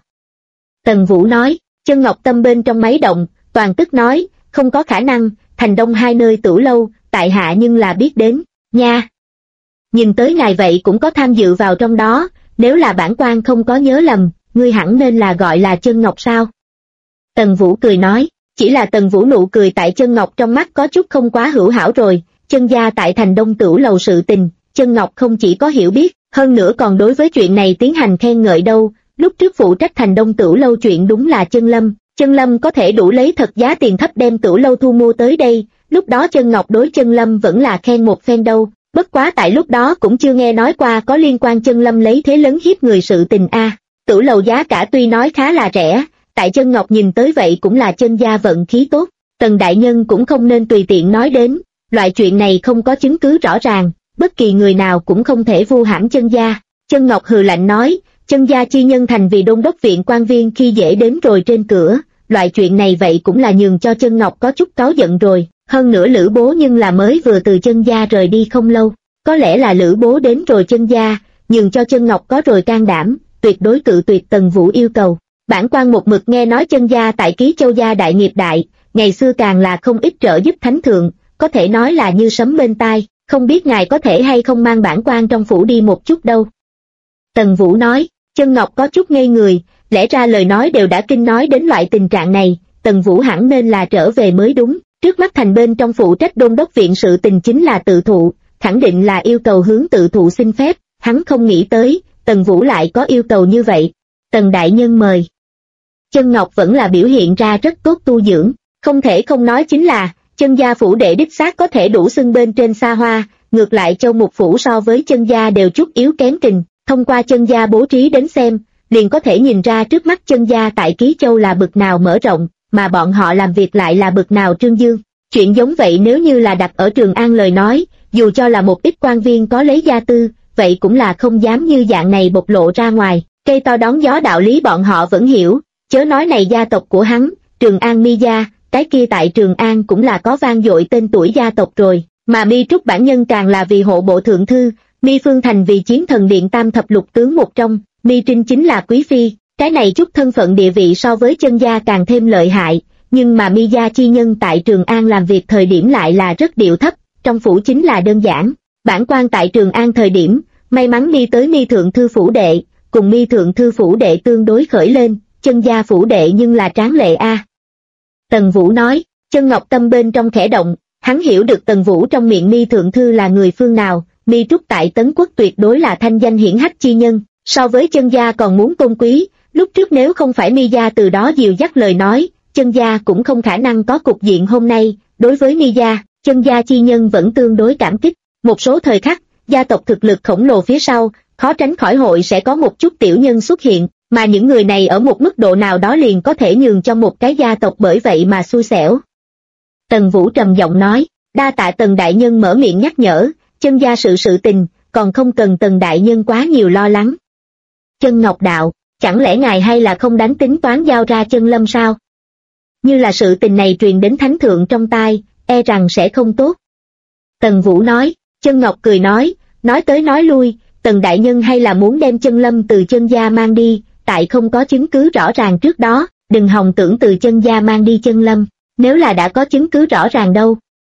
Tần Vũ nói, Chân Ngọc tâm bên trong máy động, toàn tức nói, không có khả năng, thành Đông hai nơi Tửu lâu, tại hạ nhưng là biết đến, nha. Nhìn tới ngài vậy cũng có tham dự vào trong đó, nếu là bản quan không có nhớ lầm, ngươi hẳn nên là gọi là Chân Ngọc sao? Tần Vũ cười nói, chỉ là Tần Vũ nụ cười tại Chân Ngọc trong mắt có chút không quá hữu hảo rồi, chân gia tại thành Đông Tửu lầu sự tình, Chân Ngọc không chỉ có hiểu biết, hơn nữa còn đối với chuyện này tiến hành khen ngợi đâu, lúc trước phụ trách thành Đông Tửu lâu chuyện đúng là Chân Lâm có thể đủ lấy thật giá tiền thấp đem Tửu lâu thu mua tới đây, lúc đó Chân Ngọc đối Chân Lâm vẫn là khen một phen đâu, bất quá tại lúc đó cũng chưa nghe nói qua có liên quan Chân Lâm lấy thế lớn hiếp người sự tình a. Tửu lầu giá cả tuy nói khá là rẻ, tại Chân Ngọc nhìn tới vậy cũng là chân gia vận khí tốt, Tần đại nhân cũng không nên tùy tiện nói đến, loại chuyện này không có chứng cứ rõ ràng, bất kỳ người nào cũng không thể vu hãm chân gia. Chân Ngọc hừ lạnh nói, chân gia chi nhân thành vì đôn đốc viện quan viên khi dễ đến rồi trên cửa, loại chuyện này vậy cũng là nhường cho Chân Ngọc có chút cáu giận rồi, hơn nữa Lữ Bố nhưng là mới vừa từ chân gia rời đi không lâu, có lẽ là Lữ Bố đến rồi chân gia, nhường cho Chân Ngọc có rồi can đảm, tuyệt đối cự tuyệt Tần Vũ yêu cầu. Bản quan một mực nghe nói chân gia tại Ký Châu gia đại nghiệp đại, ngày xưa càng là không ít trợ giúp thánh thượng, có thể nói là như sấm bên tai, không biết ngài có thể hay không mang bản quan trong phủ đi một chút đâu. Tần Vũ nói, Chân Ngọc có chút ngây người, lẽ ra lời nói đều đã kinh nói đến loại tình trạng này, Tần Vũ hẳn nên là trở về mới đúng, trước mắt thành bên trong phụ trách đôn đốc viện sự tình chính là tự thụ, khẳng định là yêu cầu hướng tự thụ xin phép, hắn không nghĩ tới, Tần Vũ lại có yêu cầu như vậy. Tần đại nhân mời. Chân Ngọc vẫn là biểu hiện ra rất tốt tu dưỡng, không thể không nói chính là, chân gia phủ đệ đích xác có thể đủ xưng bên trên xa hoa, ngược lại Châu Mục phủ so với chân gia đều chút yếu kém trình, thông qua chân gia bố trí đến xem, liền có thể nhìn ra trước mắt chân gia tại Ký Châu là bực nào mở rộng, mà bọn họ làm việc lại là bực nào trương dương. Chuyện giống vậy nếu như là đặt ở Trường An lời nói, dù cho là một ít quan viên có lấy gia tư, vậy cũng là không dám như dạng này bộc lộ ra ngoài, cây to đón gió đạo lý bọn họ vẫn hiểu, chớ nói này gia tộc của hắn, Trường An Mi gia, cái kia tại Trường An cũng là có vang dội tên tuổi gia tộc rồi, mà Mi Trúc bản nhân càng là vì hộ bộ thượng thư, Mi Phương Thành vì chiến thần điện tam thập lục tướng một trong, Mi Trinh chính là quý phi, cái này chút thân phận địa vị so với chân gia càng thêm lợi hại, nhưng mà Mi gia chi nhân tại Trường An làm việc thời điểm lại là rất điệu thấp, trong phủ chính là đơn giản. Bản quan tại Trường An thời điểm, may mắn đi tới Mi thượng thư phủ đệ, cùng Mi thượng thư phủ đệ tương đối khởi lên, chân gia phủ đệ nhưng là tráng lệ a. Tần Vũ nói, Chân Ngọc tâm bên trong khẽ động, hắn hiểu được Tần Vũ trong miệng Mi thượng thư là người phương nào, Mi Trúc tại Tấn Quốc tuyệt đối là thanh danh hiển hách chi nhân, so với Chân gia còn muốn tôn quý. Lúc trước nếu không phải Mi gia từ đó dìu dắt lời nói, Chân gia cũng không khả năng có cục diện hôm nay. Đối với Mi gia, Chân gia chi nhân vẫn tương đối cảm kích. Một số thời khắc, gia tộc thực lực khổng lồ phía sau, khó tránh khỏi hội sẽ có một chút tiểu nhân xuất hiện, mà những người này ở một mức độ nào đó liền có thể nhường cho một cái gia tộc bởi vậy mà xui xẻo. Tần Vũ trầm giọng nói, đa tạ Tần đại nhân mở miệng nhắc nhở, Chân gia sự tình, còn không cần Tần đại nhân quá nhiều lo lắng. Chân Ngọc đạo, chẳng lẽ ngài hay là không đánh tính toán giao ra Chân Lâm sao? Như là sự tình này truyền đến thánh thượng trong tai, e rằng sẽ không tốt. Tần Vũ nói, Chân Ngọc cười nói tới nói lui, Tần đại nhân hay là muốn đem Chân Lâm từ Chân gia mang đi, tại không có chứng cứ rõ ràng trước đó, đừng hòng tưởng từ Chân gia mang đi Chân Lâm, nếu là đã có chứng cứ rõ ràng đâu.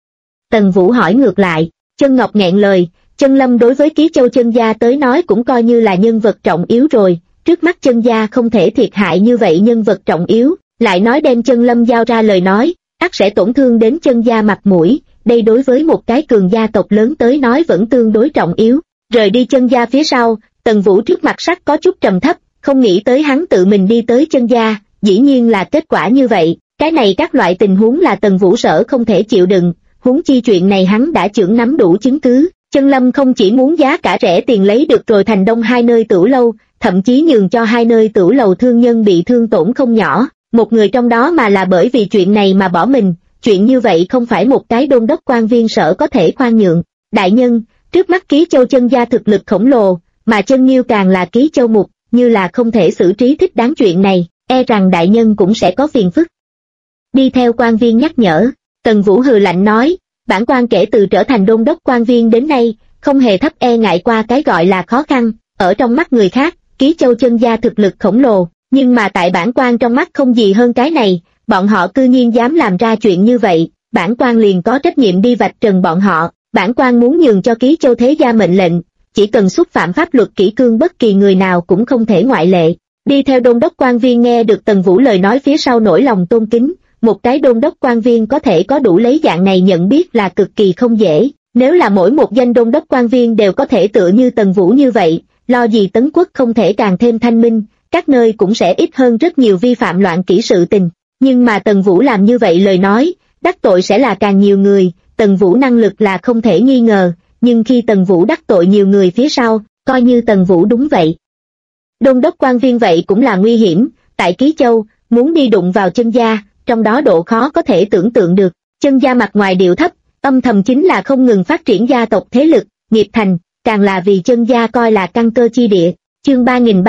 Tần Vũ hỏi ngược lại, Chân Ngọc nghẹn lời, Chân Lâm đối với Ký Châu Chân gia tới nói cũng coi như là nhân vật trọng yếu rồi, trước mắt Chân gia không thể thiệt hại như vậy nhân vật trọng yếu, lại nói đem Chân Lâm giao ra lời nói, ắt sẽ tổn thương đến Chân gia mặt mũi, đây đối với một cái cường gia tộc lớn tới nói vẫn tương đối trọng yếu. Rời đi Chân gia phía sau, Tần Vũ trước mặt sắc có chút trầm thấp, không nghĩ tới hắn tự mình đi tới Chân gia, dĩ nhiên là kết quả như vậy, cái này các loại tình huống là Tần Vũ sợ không thể chịu đựng, huống chi chuyện này hắn đã chưởng nắm đủ chứng cứ. Chân Lâm không chỉ muốn giá cả rẻ tiền lấy được rồi thành đông hai nơi tửu lâu, thậm chí nhường cho hai nơi tửu lầu thương nhân bị thương tổn không nhỏ, một người trong đó mà là bởi vì chuyện này mà bỏ mình, chuyện như vậy không phải một cái đôn đốc quan viên sở có thể khoan nhượng. Đại nhân, trước mắt Ký Châu Chân gia thực lực khổng lồ, mà Chân Nghiêu càng là Ký Châu mục, như là không thể xử trí thích đáng chuyện này, e rằng đại nhân cũng sẽ có phiền phức. Đi theo quan viên nhắc nhở, Tần Vũ hừ lạnh nói, bản quan kể từ trở thành đôn đốc quan viên đến nay, không hề thấp e ngại qua cái gọi là khó khăn, ở trong mắt người khác, Ký Châu Chân gia thực lực khổng lồ, nhưng mà tại bản quan trong mắt không gì hơn cái này, bọn họ cư nhiên dám làm ra chuyện như vậy, bản quan liền có trách nhiệm đi vạch trần bọn họ, bản quan muốn nhường cho Ký Châu thế gia mệnh lệnh, chỉ cần xúc phạm pháp luật kỷ cương bất kỳ người nào cũng không thể ngoại lệ. Đi theo đôn đốc quan viên nghe được Tần Vũ lời nói phía sau nổi lòng tôn kính, một cái đôn đốc quan viên có thể có đủ lấy dạng này nhận biết là cực kỳ không dễ, nếu là mỗi một danh đôn đốc quan viên đều có thể tựa như Tần Vũ như vậy, lo gì Tấn Quốc không thể càng thêm thanh minh, các nơi cũng sẽ ít hơn rất nhiều vi phạm loạn kỷ sự tình, nhưng mà Tần Vũ làm như vậy lời nói, đắc tội sẽ là càng nhiều người, Tần Vũ năng lực là không thể nghi ngờ, nhưng khi Tần Vũ đắc tội nhiều người phía sau, coi như Tần Vũ đúng vậy. Đôn đốc quan viên vậy cũng là nguy hiểm, tại Ký Châu, muốn đi đụng vào Chân gia, trong đó độ khó có thể tưởng tượng được, Chân gia mặt ngoài điệu thấp, âm thầm chính là không ngừng phát triển gia tộc thế lực, nghiệp thành, càng là vì Chân gia coi là căn cơ chi địa. Chương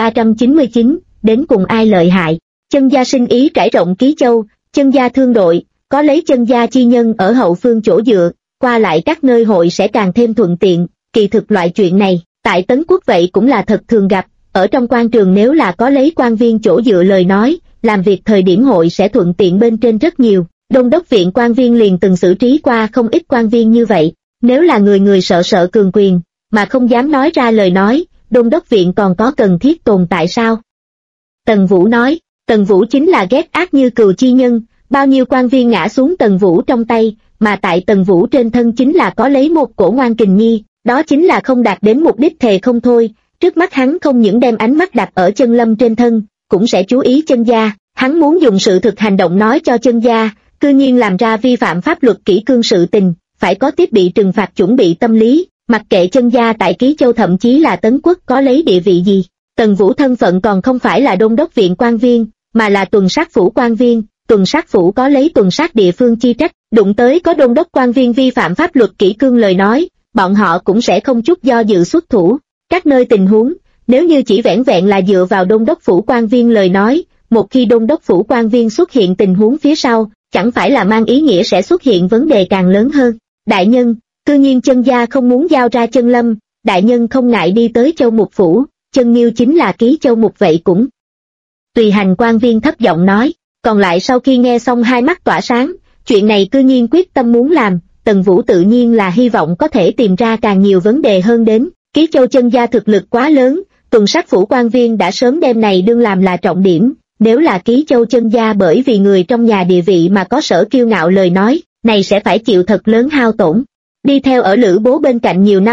3399, đến cùng ai lợi hại. Chân gia sinh ý trải rộng Ký Châu, Chân gia thương đội, có lấy Chân gia chi nhân ở hậu phương chỗ dựa, qua lại các nơi hội sẽ càng thêm thuận tiện, kỳ thực loại chuyện này, tại Tấn Quốc vậy cũng là thật thường gặp, ở trong quan trường nếu là có lấy quan viên chỗ dựa lời nói, làm việc thời điểm hội sẽ thuận tiện bên trên rất nhiều. Đôn đốc viện quan viên liền từng xử trí qua không ít quan viên như vậy, nếu là người sợ cường quyền, mà không dám nói ra lời nói, đôn đốc viện còn có cần thiết tồn tại sao? Tần Vũ nói, Tần Vũ chính là ghét ác như cừu chi nhân, bao nhiêu quan viên ngã xuống Tần Vũ trong tay, mà tại Tần Vũ trên thân chính là có lấy một cổ ngoan kình nhi, đó chính là không đạt đến mục đích thề không thôi, trước mắt hắn không những đem ánh mắt đặt ở Chân Lâm trên thân, cũng sẽ chú ý Chân gia, hắn muốn dùng sự thực hành động nói cho Chân gia, cư nhiên làm ra vi phạm pháp luật kỷ cương sự tình, phải có tiếp bị trừng phạt chuẩn bị tâm lý, mặc kệ Chân gia tại Ký Châu thậm chí là Tấn Quốc có lấy địa vị gì. Tần Vũ thân phận còn không phải là đôn đốc viện quan viên, mà là tuần sát phủ quan viên, tuần sát phủ có lấy tuần sát địa phương chi trách, đụng tới có đôn đốc quan viên vi phạm pháp luật kỷ cương lời nói, bọn họ cũng sẽ không chút do dự xuất thủ. Các nơi tình huống, nếu như chỉ vẻn vẹn là dựa vào đôn đốc phủ quan viên lời nói, một khi đôn đốc phủ quan viên xuất hiện tình huống phía sau, chẳng phải là mang ý nghĩa sẽ xuất hiện vấn đề càng lớn hơn. Đại nhân, cư nhiên Chân gia không muốn giao ra Chân Lâm, đại nhân không ngại đi tới Châu Mục phủ, Chân Nghiêu chính là Ký Châu Mục vậy cũng. Tùy hành quan viên thấp giọng nói, còn lại sau khi nghe xong hai mắt tỏa sáng, chuyện này cư nhiên quyết tâm muốn làm, Tần Vũ tự nhiên là hy vọng có thể tìm ra càng nhiều vấn đề hơn đến. Ký Châu Chân gia thực lực quá lớn, tuần sát phủ quan viên đã sớm đem này đương làm là trọng điểm, nếu là Ký Châu Chân gia bởi vì người trong nhà địa vị mà có sở kiêu ngạo lời nói, này sẽ phải chịu thật lớn hao tổn. Đi theo ở Lữ Bố bên cạnh nhiều năm,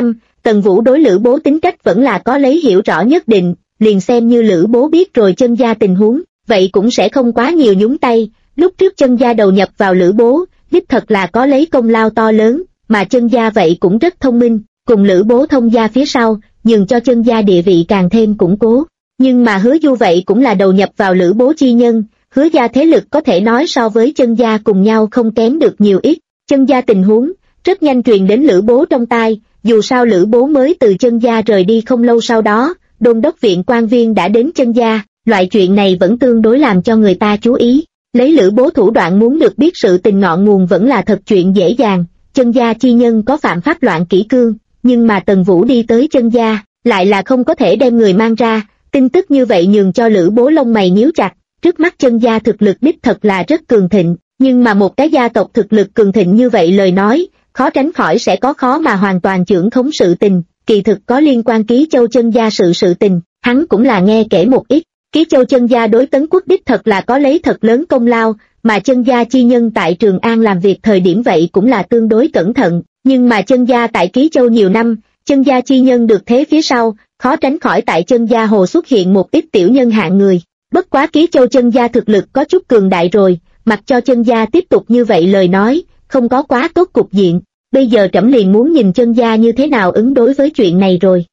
Tần Vũ đối Lữ Bố tính cách vẫn là có lấy hiểu rõ nhất định, liền xem như Lữ Bố biết rồi Chân Gia tình huống, vậy cũng sẽ không quá nhiều nhúng tay. Lúc trước Chân Gia đầu nhập vào Lữ Bố, đích thật là có lấy công lao to lớn, mà Chân Gia vậy cũng rất thông minh, cùng Lữ Bố thông gia phía sau, nhường cho Chân Gia địa vị càng thêm củng cố. Nhưng mà Hứa Du vậy cũng là đầu nhập vào Lữ Bố chi nhân, Hứa gia thế lực có thể nói so với Chân Gia cùng nhau không kém được nhiều ít. Chân Gia tình huống rất nhanh truyền đến Lữ Bố trong tai, dù sao Lữ Bố mới từ Chân Gia rời đi không lâu sau đó, đôn đốc viện quan viên đã đến Chân Gia, loại chuyện này vẫn tương đối làm cho người ta chú ý. Lấy Lữ Bố thủ đoạn muốn được biết sự tình ngọn nguồn vẫn là thật chuyện dễ dàng. Chân Gia chi nhân có phạm pháp loạn kỷ cương, nhưng mà Tần Vũ đi tới Chân Gia, lại là không có thể đem người mang ra. Tin tức như vậy nhường cho Lữ Bố lông mày nhíu chặt. Trước mắt Chân Gia thực lực đích thật là rất cường thịnh, nhưng mà một cái gia tộc thực lực cường thịnh như vậy lời nói, khó tránh khỏi sẽ có khó mà hoàn toàn trưởng khống sự tình. Kỳ thực có liên quan Ký Châu Chân Gia sự tình, hắn cũng là nghe kể một ít. Ký Châu Chân Gia đối Tấn Quốc đích thật là có lấy thật lớn công lao, mà Chân Gia chi nhân tại Trường An làm việc thời điểm vậy cũng là tương đối cẩn thận, nhưng mà Chân Gia tại Ký Châu nhiều năm, Chân Gia chi nhân được thế phía sau, khó tránh khỏi tại Chân Gia hồ xuất hiện một ít tiểu nhân hạng người. Bất quá Ký Châu Chân Gia thực lực có chút cường đại rồi, mặc cho Chân Gia tiếp tục như vậy lời nói, không có quá tốt cục diện, bây giờ trẫm liền muốn nhìn Chân Gia như thế nào ứng đối với chuyện này rồi.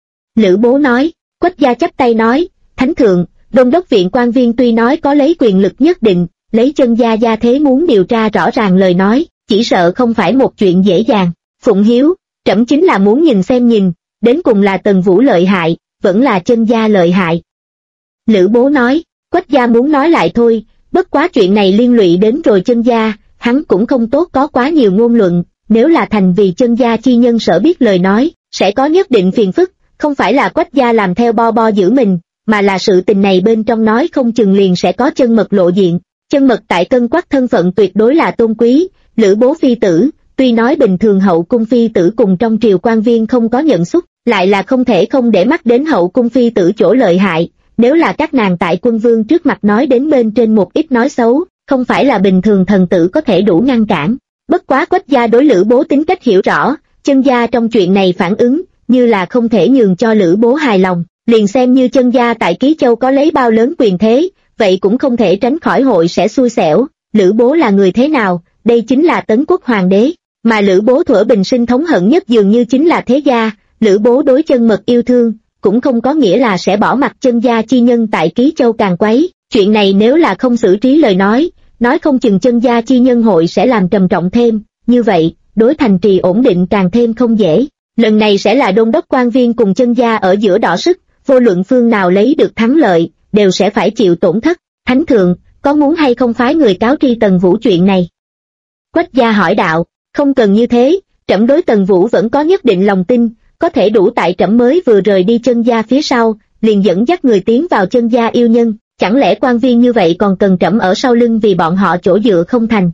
Lữ Bố nói. Quách gia chắp tay nói, Thánh thượng, đôn đốc viện quan viên tuy nói có lấy quyền lực nhất định, lấy Chân Gia gia thế muốn điều tra rõ ràng lời nói, chỉ sợ không phải một chuyện dễ dàng. Phụng hiếu, trẫm chính là muốn nhìn xem nhìn, đến cùng là Tần Vũ lợi hại, vẫn là Chân Gia lợi hại. Lữ Bố nói. Quách gia muốn nói lại thôi, bất quá chuyện này liên lụy đến rồi Chân Gia, hắn cũng không tốt có quá nhiều ngôn luận, nếu là thành vì Chân Gia chi nhân sở biết lời nói, sẽ có nhất định phiền phức, không phải là Quách gia làm theo bo giữ mình, mà là sự tình này bên trong nói không chừng liền sẽ có chân mật lộ diện. Chân mật tại Cân Quắc thân phận tuyệt đối là tôn quý, Lữ Bố phi tử, tuy nói bình thường hậu cung phi tử cùng trong triều quan viên không có nhận xúc, lại là không thể không để mắt đến hậu cung phi tử chỗ lợi hại. Nếu là các nàng tại quân vương trước mặt nói đến bên trên một ít nói xấu, không phải là bình thường thần tử có thể đủ ngăn cản. Bất quá Quách gia đối Lữ Bố tính cách hiểu rõ, Chân Gia trong chuyện này phản ứng, như là không thể nhường cho Lữ Bố hài lòng, liền xem như Chân Gia tại Ký Châu có lấy bao lớn quyền thế, vậy cũng không thể tránh khỏi hội sẽ xui xẻo. Lữ Bố là người thế nào, đây chính là Tấn Quốc hoàng đế, mà Lữ Bố thuở bình sinh thống hận nhất dường như chính là thế gia. Lữ Bố đối Chân Mật yêu thương, cũng không có nghĩa là sẽ bỏ mặc Chân Gia chi nhân tại Ký Châu càng quấy. Chuyện này nếu là không xử trí lời nói không chừng Chân Gia chi nhân hội sẽ làm trầm trọng thêm, như vậy, đối thành trì ổn định càng thêm không dễ. Lần này sẽ là đôn đốc quan viên cùng Chân Gia ở giữa đọ sức, vô luận phương nào lấy được thắng lợi, đều sẽ phải chịu tổn thất. Thánh thượng, có muốn hay không phái người cáo tri Tần Vũ chuyện này? Quách gia hỏi đạo. Không cần như thế, trẫm đối Tần Vũ vẫn có nhất định lòng tin, có thể đủ tại trẫm mới vừa rời đi Chân Gia phía sau, liền dẫn dắt người tiến vào Chân Gia yêu nhân, chẳng lẽ quan viên như vậy còn cần trẫm ở sau lưng vì bọn họ chỗ dựa không thành?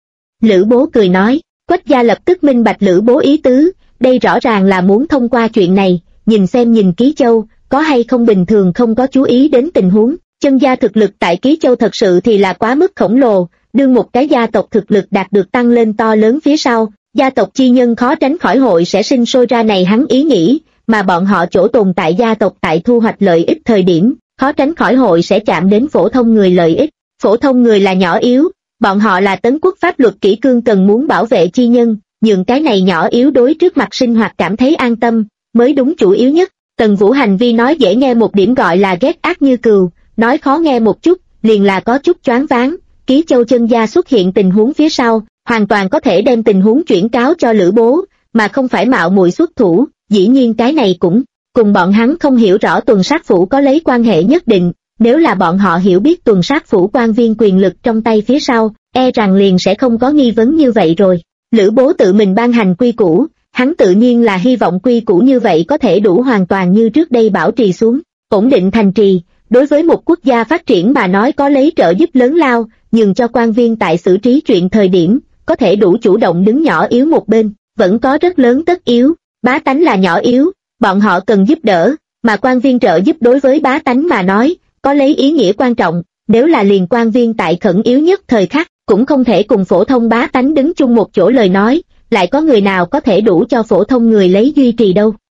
Lữ Bố cười nói. Quách gia lập tức minh bạch Lữ Bố ý tứ, đây rõ ràng là muốn thông qua chuyện này, nhìn xem nhìn Ký Châu, có hay không bình thường không có chú ý đến tình huống. Chân Gia thực lực tại Ký Châu thật sự thì là quá mức khổng lồ, đương một cái gia tộc thực lực đạt được tăng lên to lớn phía sau, gia tộc chi nhân khó tránh khỏi hội sẽ sinh sôi ra này hắn ý nghĩ, mà bọn họ chỗ tồn tại gia tộc tại thu hoạch lợi ích thời điểm, khó tránh khỏi hội sẽ chạm đến phổ thông người lợi ích. Phổ thông người là nhỏ yếu, bọn họ là Tấn Quốc pháp luật kỷ cương cần muốn bảo vệ chi nhân, nhường cái này nhỏ yếu đối trước mặt sinh hoạt cảm thấy an tâm, mới đúng chủ yếu nhất. Tần Vũ hành vi nói dễ nghe một điểm gọi là ghét ác như cừu, nói khó nghe một chút, liền là có chút choáng váng. Ký Châu Chân Gia xuất hiện tình huống phía sau, hoàn toàn có thể đem tình huống chuyển cáo cho Lữ Bố, mà không phải mạo muội xuất thủ. Dĩ nhiên cái này cũng cùng bọn hắn không hiểu rõ tuần sát phủ có lấy quan hệ nhất định. Nếu là bọn họ hiểu biết tuần sát phủ quan viên quyền lực trong tay phía sau, e rằng liền sẽ không có nghi vấn như vậy rồi. Lữ Bố tự mình ban hành quy củ, hắn tự nhiên là hy vọng quy củ như vậy có thể đủ hoàn toàn như trước đây bảo trì xuống, ổn định thành trì. Đối với một quốc gia phát triển mà nói có lấy trợ giúp lớn lao, nhường cho quan viên tại xử trí chuyện thời điểm, có thể đủ chủ động đứng nhỏ yếu một bên, vẫn có rất lớn tất yếu. Bá tánh là nhỏ yếu, bọn họ cần giúp đỡ, mà quan viên trợ giúp đối với bá tánh mà nói, có lấy ý nghĩa quan trọng. Nếu là liền quan viên tại khẩn yếu nhất thời khắc, cũng không thể cùng phổ thông bá tánh đứng chung một chỗ lời nói, lại có người nào có thể đủ cho phổ thông người lấy duy trì đâu.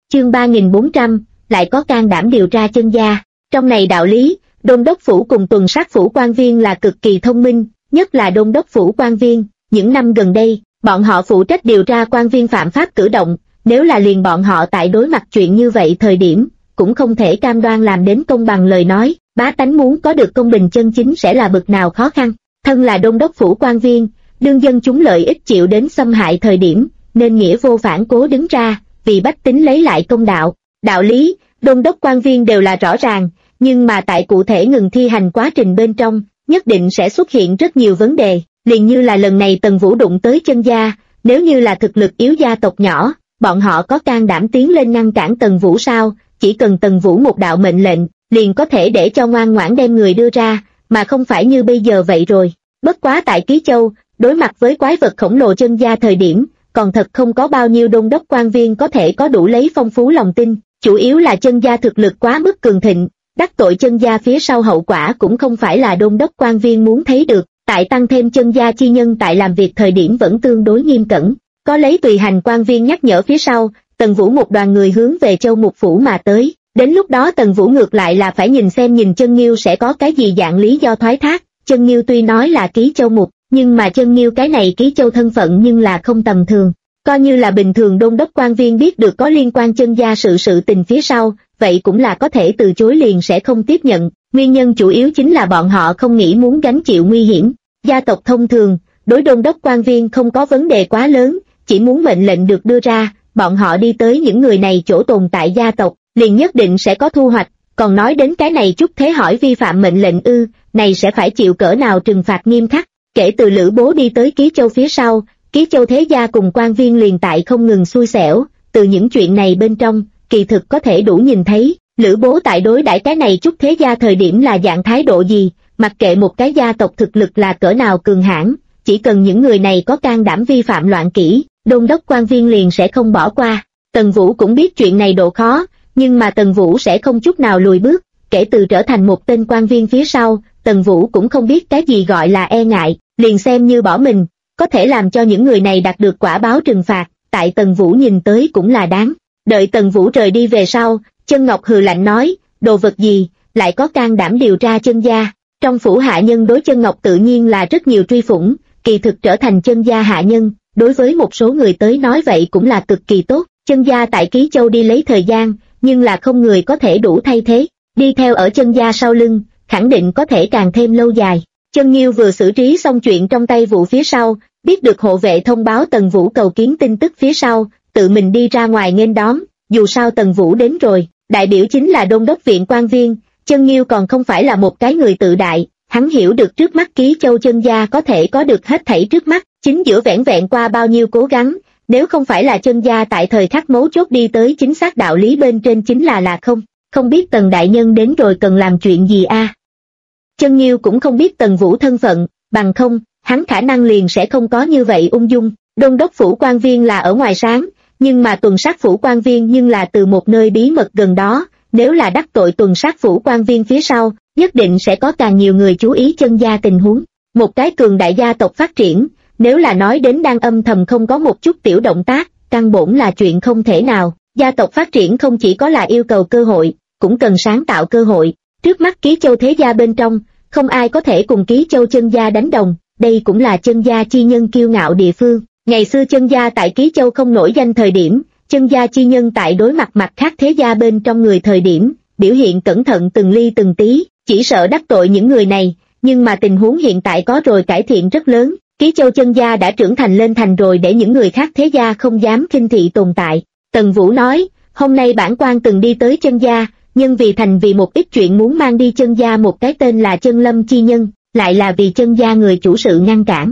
Chương 3400, lại có can đảm điều tra chân gia. Trong này đạo lý, đôn đốc phủ cùng tuần sát phủ quan viên là cực kỳ thông minh, nhất là đôn đốc phủ quan viên. Những năm gần đây, bọn họ phụ trách điều tra quan viên phạm pháp cử động, nếu là liền bọn họ tại đối mặt chuyện như vậy thời điểm, cũng không thể cam đoan làm đến công bằng lời nói, bá tánh muốn có được công bình chân chính sẽ là bực nào khó khăn. Thân là đôn đốc phủ quan viên, đương dân chúng lợi ích chịu đến xâm hại thời điểm, nên nghĩa vô phản cố đứng ra, vì bách tính lấy lại công đạo. Đạo lý, đôn đốc quan viên đều là rõ ràng, nhưng mà tại cụ thể ngừng thi hành quá trình bên trong, nhất định sẽ xuất hiện rất nhiều vấn đề, liền như là lần này Tần Vũ đụng tới chân gia, nếu như là thực lực yếu gia tộc nhỏ, bọn họ có can đảm tiến lên ngăn cản Tần Vũ sao? Chỉ cần Tần Vũ một đạo mệnh lệnh, liền có thể để cho ngoan ngoãn đem người đưa ra, mà không phải như bây giờ vậy rồi. Bất quá tại Ký Châu, đối mặt với quái vật khổng lồ chân gia thời điểm, còn thật không có bao nhiêu đôn đốc quan viên có thể có đủ lấy phong phú lòng tin, chủ yếu là chân gia thực lực quá mức cường thịnh, đắc tội chân gia phía sau hậu quả cũng không phải là đôn đốc quan viên muốn thấy được, tại tăng thêm chân gia chi nhân tại làm việc thời điểm vẫn tương đối nghiêm cẩn, có lấy tùy hành quan viên nhắc nhở phía sau, Tần Vũ một đoàn người hướng về Châu Mục Phủ mà tới, đến lúc đó Tần Vũ ngược lại là phải nhìn xem Chân Nghiêu sẽ có cái gì dạng lý do thoái thác. Chân Nghiêu tuy nói là Ký Châu Mục, nhưng mà Chân Nghiêu cái này Ký Châu thân phận nhưng là không tầm thường, coi như là bình thường đôn đốc quan viên biết được có liên quan chân gia sự tình phía sau, vậy cũng là có thể từ chối liền sẽ không tiếp nhận, nguyên nhân chủ yếu chính là bọn họ không nghĩ muốn gánh chịu nguy hiểm. Gia tộc thông thường, đối đôn đốc quan viên không có vấn đề quá lớn, chỉ muốn mệnh lệnh được đưa ra, bọn họ đi tới những người này chỗ tồn tại gia tộc, liền nhất định sẽ có thu hoạch, còn nói đến cái này chút thế hỏi vi phạm mệnh lệnh này sẽ phải chịu cỡ nào trừng phạt nghiêm khắc. Kể từ Lữ Bố đi tới Ký Châu phía sau, Ký Châu thế gia cùng quan viên liền tại không ngừng xui xẻo, từ những chuyện này bên trong, kỳ thực có thể đủ nhìn thấy, Lữ Bố tại đối đãi cái này chút thế gia thời điểm là dạng thái độ gì, mặc kệ một cái gia tộc thực lực là cỡ nào cường hãn, chỉ cần những người này có can đảm vi phạm loạn kỷ, đôn đốc quan viên liền sẽ không bỏ qua. Tần Vũ cũng biết chuyện này độ khó, nhưng mà Tần Vũ sẽ không chút nào lùi bước, kể từ trở thành một tên quan viên phía sau, Tần Vũ cũng không biết cái gì gọi là e ngại, liền xem như bỏ mình, có thể làm cho những người này đạt được quả báo trừng phạt, tại Tần Vũ nhìn tới cũng là đáng. Đợi Tần Vũ rời đi về sau, Chân Ngọc hừ lạnh nói, đồ vật gì, lại có can đảm điều tra chân gia. Trong phủ hạ nhân đối Chân Ngọc tự nhiên là rất nhiều truy phủng, kỳ thực trở thành chân gia hạ nhân, đối với một số người tới nói vậy cũng là cực kỳ tốt. Chân gia tại Ký Châu đi lấy thời gian, nhưng là không người có thể đủ thay thế, đi theo ở chân gia sau lưng, khẳng định có thể càng thêm lâu dài. Chân Nghiêu vừa xử trí xong chuyện trong tay vụ phía sau, biết được hộ vệ thông báo Tần Vũ cầu kiến tin tức phía sau, tự mình đi ra ngoài nghênh đón, dù sao Tần Vũ đến rồi, đại biểu chính là đôn đốc viện quan viên, Chân Nghiêu còn không phải là một cái người tự đại, hắn hiểu được trước mắt Ký Châu chân gia có thể có được hết thảy trước mắt, chính giữa vẻn vẹn qua bao nhiêu cố gắng, nếu không phải là chân gia tại thời khắc mấu chốt đi tới chính xác đạo lý bên trên chính là không biết Tần đại nhân đến rồi cần làm chuyện gì a. Chân Nghiêu cũng không biết Tần Vũ thân phận, bằng không, hắn khả năng liền sẽ không có như vậy ung dung. Đôn đốc phủ quan viên là ở ngoài sáng, nhưng mà tuần sát phủ quan viên nhưng là từ một nơi bí mật gần đó, nếu là đắc tội tuần sát phủ quan viên phía sau, nhất định sẽ có càng nhiều người chú ý chân gia tình huống. Một cái cường đại gia tộc phát triển, nếu là nói đến đang âm thầm không có một chút tiểu động tác, căn bổn là chuyện không thể nào. Gia tộc phát triển không chỉ có là yêu cầu cơ hội, cũng cần sáng tạo cơ hội. Trước mắt Ký Châu thế gia bên trong, không ai có thể cùng Ký Châu chân gia đánh đồng, đây cũng là chân gia chi nhân kiêu ngạo địa phương. Ngày xưa chân gia tại Ký Châu không nổi danh thời điểm, chân gia chi nhân tại đối mặt khác thế gia bên trong người thời điểm, biểu hiện cẩn thận từng ly từng tí, chỉ sợ đắc tội những người này, nhưng mà tình huống hiện tại có rồi cải thiện rất lớn. Ký Châu chân gia đã trưởng thành lên thành rồi để những người khác thế gia không dám khinh thị tồn tại. Tần Vũ nói, hôm nay bản quan từng đi tới chân gia, nhưng vì một ít chuyện muốn mang đi chân gia một cái tên là Chân Lâm chi nhân, lại là vì chân gia người chủ sự ngăn cản.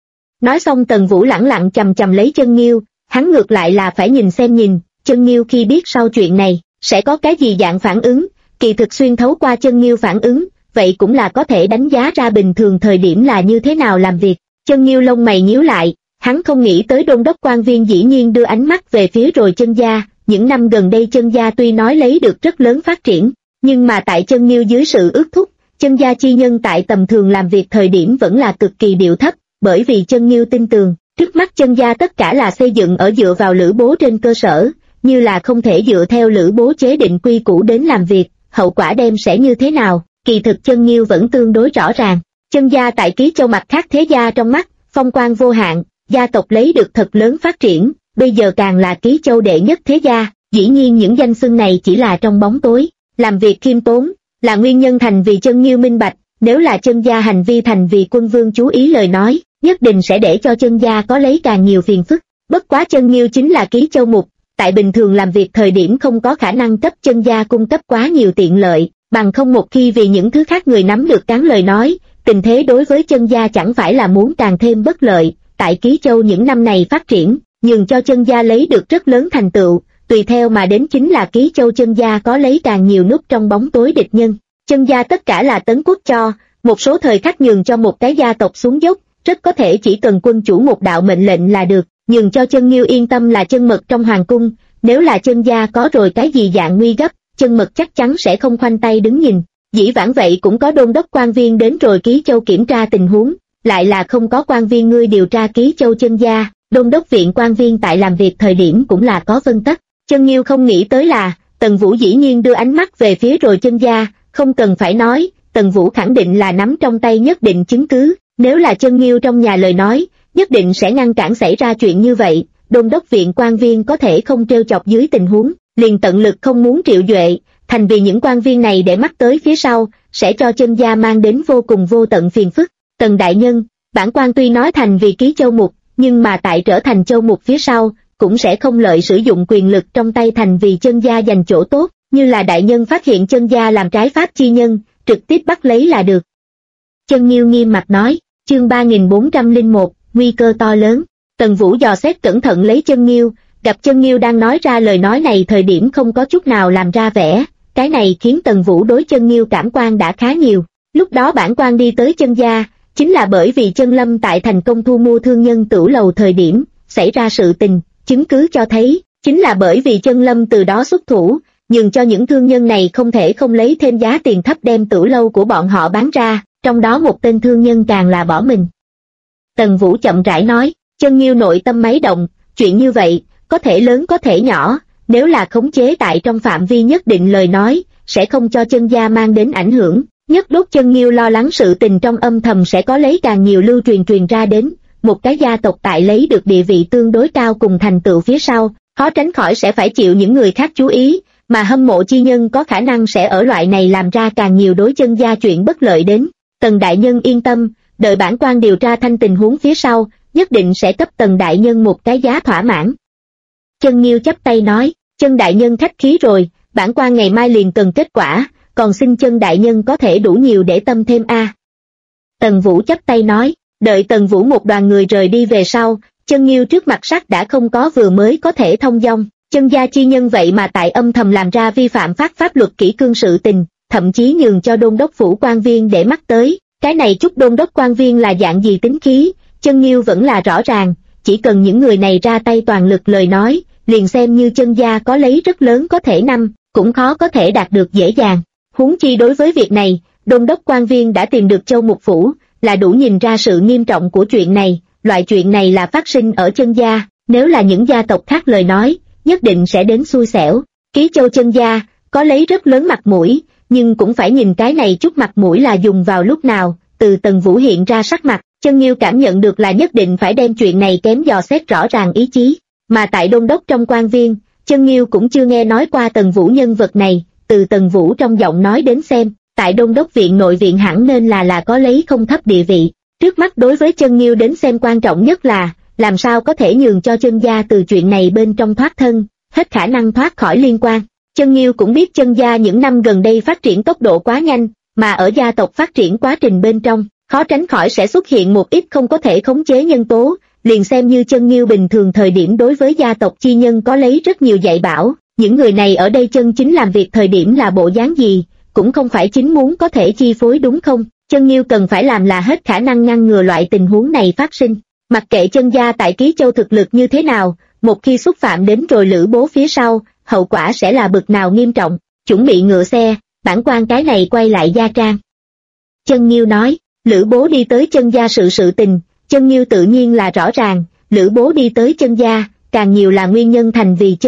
Nói xong Tần Vũ lẳng lặng chằm chằm lấy Chân Nghiêu, hắn ngược lại là phải nhìn Chân Nghiêu khi biết sau chuyện này, sẽ có cái gì dạng phản ứng, kỳ thực xuyên thấu qua Chân Nghiêu phản ứng, vậy cũng là có thể đánh giá ra bình thường thời điểm là như thế nào làm việc. Chân Nghiêu lông mày nhíu lại, hắn không nghĩ tới đôn đốc quan viên dĩ nhiên đưa ánh mắt về phía rồi chân gia. Những năm gần đây chân gia tuy nói lấy được rất lớn phát triển, nhưng mà tại Chân Nghiêu dưới sự ước thúc, chân gia chi nhân tại tầm thường làm việc thời điểm vẫn là cực kỳ điệu thấp, bởi vì Chân Nghiêu tin tưởng, trước mắt chân gia tất cả là xây dựng ở dựa vào Lữ Bố trên cơ sở, như là không thể dựa theo Lữ Bố chế định quy củ đến làm việc, hậu quả đem sẽ như thế nào, kỳ thực Chân Nghiêu vẫn tương đối rõ ràng. Chân gia tại Ký Châu mặt khác thế gia trong mắt, phong quang vô hạn, gia tộc lấy được thật lớn phát triển, bây giờ càng là Ký Châu đệ nhất thế gia, dĩ nhiên những danh xưng này chỉ là trong bóng tối, làm việc khiêm tốn, là nguyên nhân thành vì Chân Nghiêu minh bạch, nếu là Chân gia hành vi thành vì Quân Vương chú ý lời nói, nhất định sẽ để cho Chân gia có lấy càng nhiều phiền phức. Bất quá Chân Nghiêu chính là Ký Châu mục, tại bình thường làm việc thời điểm không có khả năng cấp Chân gia cung cấp quá nhiều tiện lợi, bằng không một khi vì những thứ khác người nắm được cán lời nói, tình thế đối với Chân gia chẳng phải là muốn càng thêm bất lợi. Tại Ký Châu những năm này phát triển, nhường cho Chân gia lấy được rất lớn thành tựu, tùy theo mà đến chính là Ký Châu Chân gia có lấy càng nhiều nút trong bóng tối địch nhân. Chân gia tất cả là Tấn Quốc cho, một số thời khắc nhường cho một cái gia tộc xuống dốc, rất có thể chỉ cần quân chủ một đạo mệnh lệnh là được, nhường cho Chân Nghiêu yên tâm là chân mật trong hoàng cung, nếu là Chân gia có rồi cái gì dạng nguy gấp, chân mật chắc chắn sẽ không khoanh tay đứng nhìn. Dĩ vãng vậy cũng có đôn đốc quan viên đến rồi Ký Châu kiểm tra tình huống, lại là không có quan viên ngươi điều tra Ký Châu Chân gia, đôn đốc viện quan viên tại làm việc thời điểm cũng là có vân tắc. Chân Nghiêu không nghĩ tới là, Tần Vũ dĩ nhiên đưa ánh mắt về phía rồi Chân gia, không cần phải nói, Tần Vũ khẳng định là nắm trong tay nhất định chứng cứ, nếu là Chân Nghiêu trong nhà lời nói, nhất định sẽ ngăn cản xảy ra chuyện như vậy, đôn đốc viện quan viên có thể không trêu chọc dưới tình huống, liền tận lực không muốn Triệu Duệ, thành vì những quan viên này để mắt tới phía sau, sẽ cho Chân gia mang đến vô cùng vô tận phiền phức. Tần đại nhân, bản quan tuy nói thành vì Ký Châu mục, nhưng mà tại trở thành Châu mục phía sau, cũng sẽ không lợi sử dụng quyền lực trong tay thành vì Chân gia giành chỗ tốt, như là đại nhân phát hiện Chân gia làm trái pháp chi nhân, trực tiếp bắt lấy là được. Chân Nghiêu nghiêm mặt nói, chương 3401, nguy cơ to lớn. Tần Vũ dò xét cẩn thận lấy Chân Nghiêu, gặp Chân Nghiêu đang nói ra lời nói này thời điểm không có chút nào làm ra vẻ, cái này khiến Tần Vũ đối Chân Nghiêu cảm quan đã khá nhiều. Lúc đó bản quan đi tới Chân gia, chính là bởi vì Chân Lâm tại thành công thu mua thương nhân Tửu Lầu thời điểm, xảy ra sự tình, chứng cứ cho thấy, chính là bởi vì Chân Lâm từ đó xuất thủ, nhường cho những thương nhân này không thể không lấy thêm giá tiền thấp đem Tửu Lâu của bọn họ bán ra, trong đó một tên thương nhân càng là bỏ mình. Tần Vũ chậm rãi nói, Chân Nghiêu nội tâm máy động, chuyện như vậy, có thể lớn có thể nhỏ, nếu là khống chế tại trong phạm vi nhất định lời nói, sẽ không cho Chân gia mang đến ảnh hưởng. Nhất lúc Chân Nghiêu lo lắng sự tình trong âm thầm sẽ có lấy càng nhiều lưu truyền ra đến, một cái gia tộc tại lấy được địa vị tương đối cao cùng thành tựu phía sau, khó tránh khỏi sẽ phải chịu những người khác chú ý, mà hâm mộ chi nhân có khả năng sẽ ở loại này làm ra càng nhiều đối Chân gia chuyện bất lợi đến. Tần đại nhân yên tâm, đợi bản quan điều tra thanh tình huống phía sau, nhất định sẽ cấp Tần đại nhân một cái giá thỏa mãn. Chân Nghiêu chắp tay nói, Chân đại nhân khách khí rồi, bản quan ngày mai liền cần kết quả, còn xin Chân đại nhân có thể đủ nhiều để tâm thêm a. Tần Vũ chắp tay nói, đợi Tần Vũ một đoàn người rời đi về sau, Chân Nghiêu trước mặt sắc đã không có vừa mới có thể thông dong, Chân gia chi nhân vậy mà tại âm thầm làm ra vi phạm pháp luật kỷ cương sự tình, thậm chí nhường cho đôn đốc phủ quan viên để mắt tới, cái này chút đôn đốc quan viên là dạng gì tính khí, Chân Nghiêu vẫn là rõ ràng, chỉ cần những người này ra tay toàn lực lời nói, liền xem như Chân gia có lấy rất lớn có thể cũng khó có thể đạt được dễ dàng. Huống chi đối với việc này, đôn đốc quan viên đã tìm được Châu Mục Phủ, là đủ nhìn ra sự nghiêm trọng của chuyện này, loại chuyện này là phát sinh ở Chân gia, nếu là những gia tộc khác lời nói, nhất định sẽ đến xui xẻo. Ký Châu Chân gia, có lấy rất lớn mặt mũi, nhưng cũng phải nhìn cái này chút mặt mũi là dùng vào lúc nào, từ Tần Vũ hiện ra sắc mặt, Chân Nghiêu cảm nhận được là nhất định phải đem chuyện này kém dò xét rõ ràng ý chí, mà tại đôn đốc trong quan viên, Chân Nghiêu cũng chưa nghe nói qua Tần Vũ nhân vật này, từ Tần Vũ trong giọng nói đến xem, tại đôn đốc viện nội viện hẳn nên là có lấy không thấp địa vị. Trước mắt đối với Chân Nghiêu đến xem quan trọng nhất là, làm sao có thể nhường cho Chân gia từ chuyện này bên trong thoát thân, hết khả năng thoát khỏi liên quan. Chân Nghiêu cũng biết Chân gia những năm gần đây phát triển tốc độ quá nhanh, mà ở gia tộc phát triển quá trình bên trong, khó tránh khỏi sẽ xuất hiện một ít không có thể khống chế nhân tố, liền xem như Chân Nghiêu bình thường thời điểm đối với gia tộc chi nhân có lấy rất nhiều dạy bảo, những người này ở đây chân chính làm việc thời điểm là bộ dáng gì, cũng không phải chính muốn có thể chi phối đúng không? Chân Nghiêu cần phải làm là hết khả năng ngăn ngừa loại tình huống này phát sinh. Mặc kệ Chân gia tại Ký Châu thực lực như thế nào, một khi xúc phạm đến rồi Lữ Bố phía sau, hậu quả sẽ là bực nào nghiêm trọng. Chuẩn bị ngựa xe, bản quan cái này quay lại gia trang. Chân Nghiêu nói, Lữ Bố đi tới Chân gia sự tình, Chân Nghiêu tự nhiên là rõ ràng, Lữ Bố đi tới Chân gia, càng nhiều là nguyên nhân thành vì chân mật,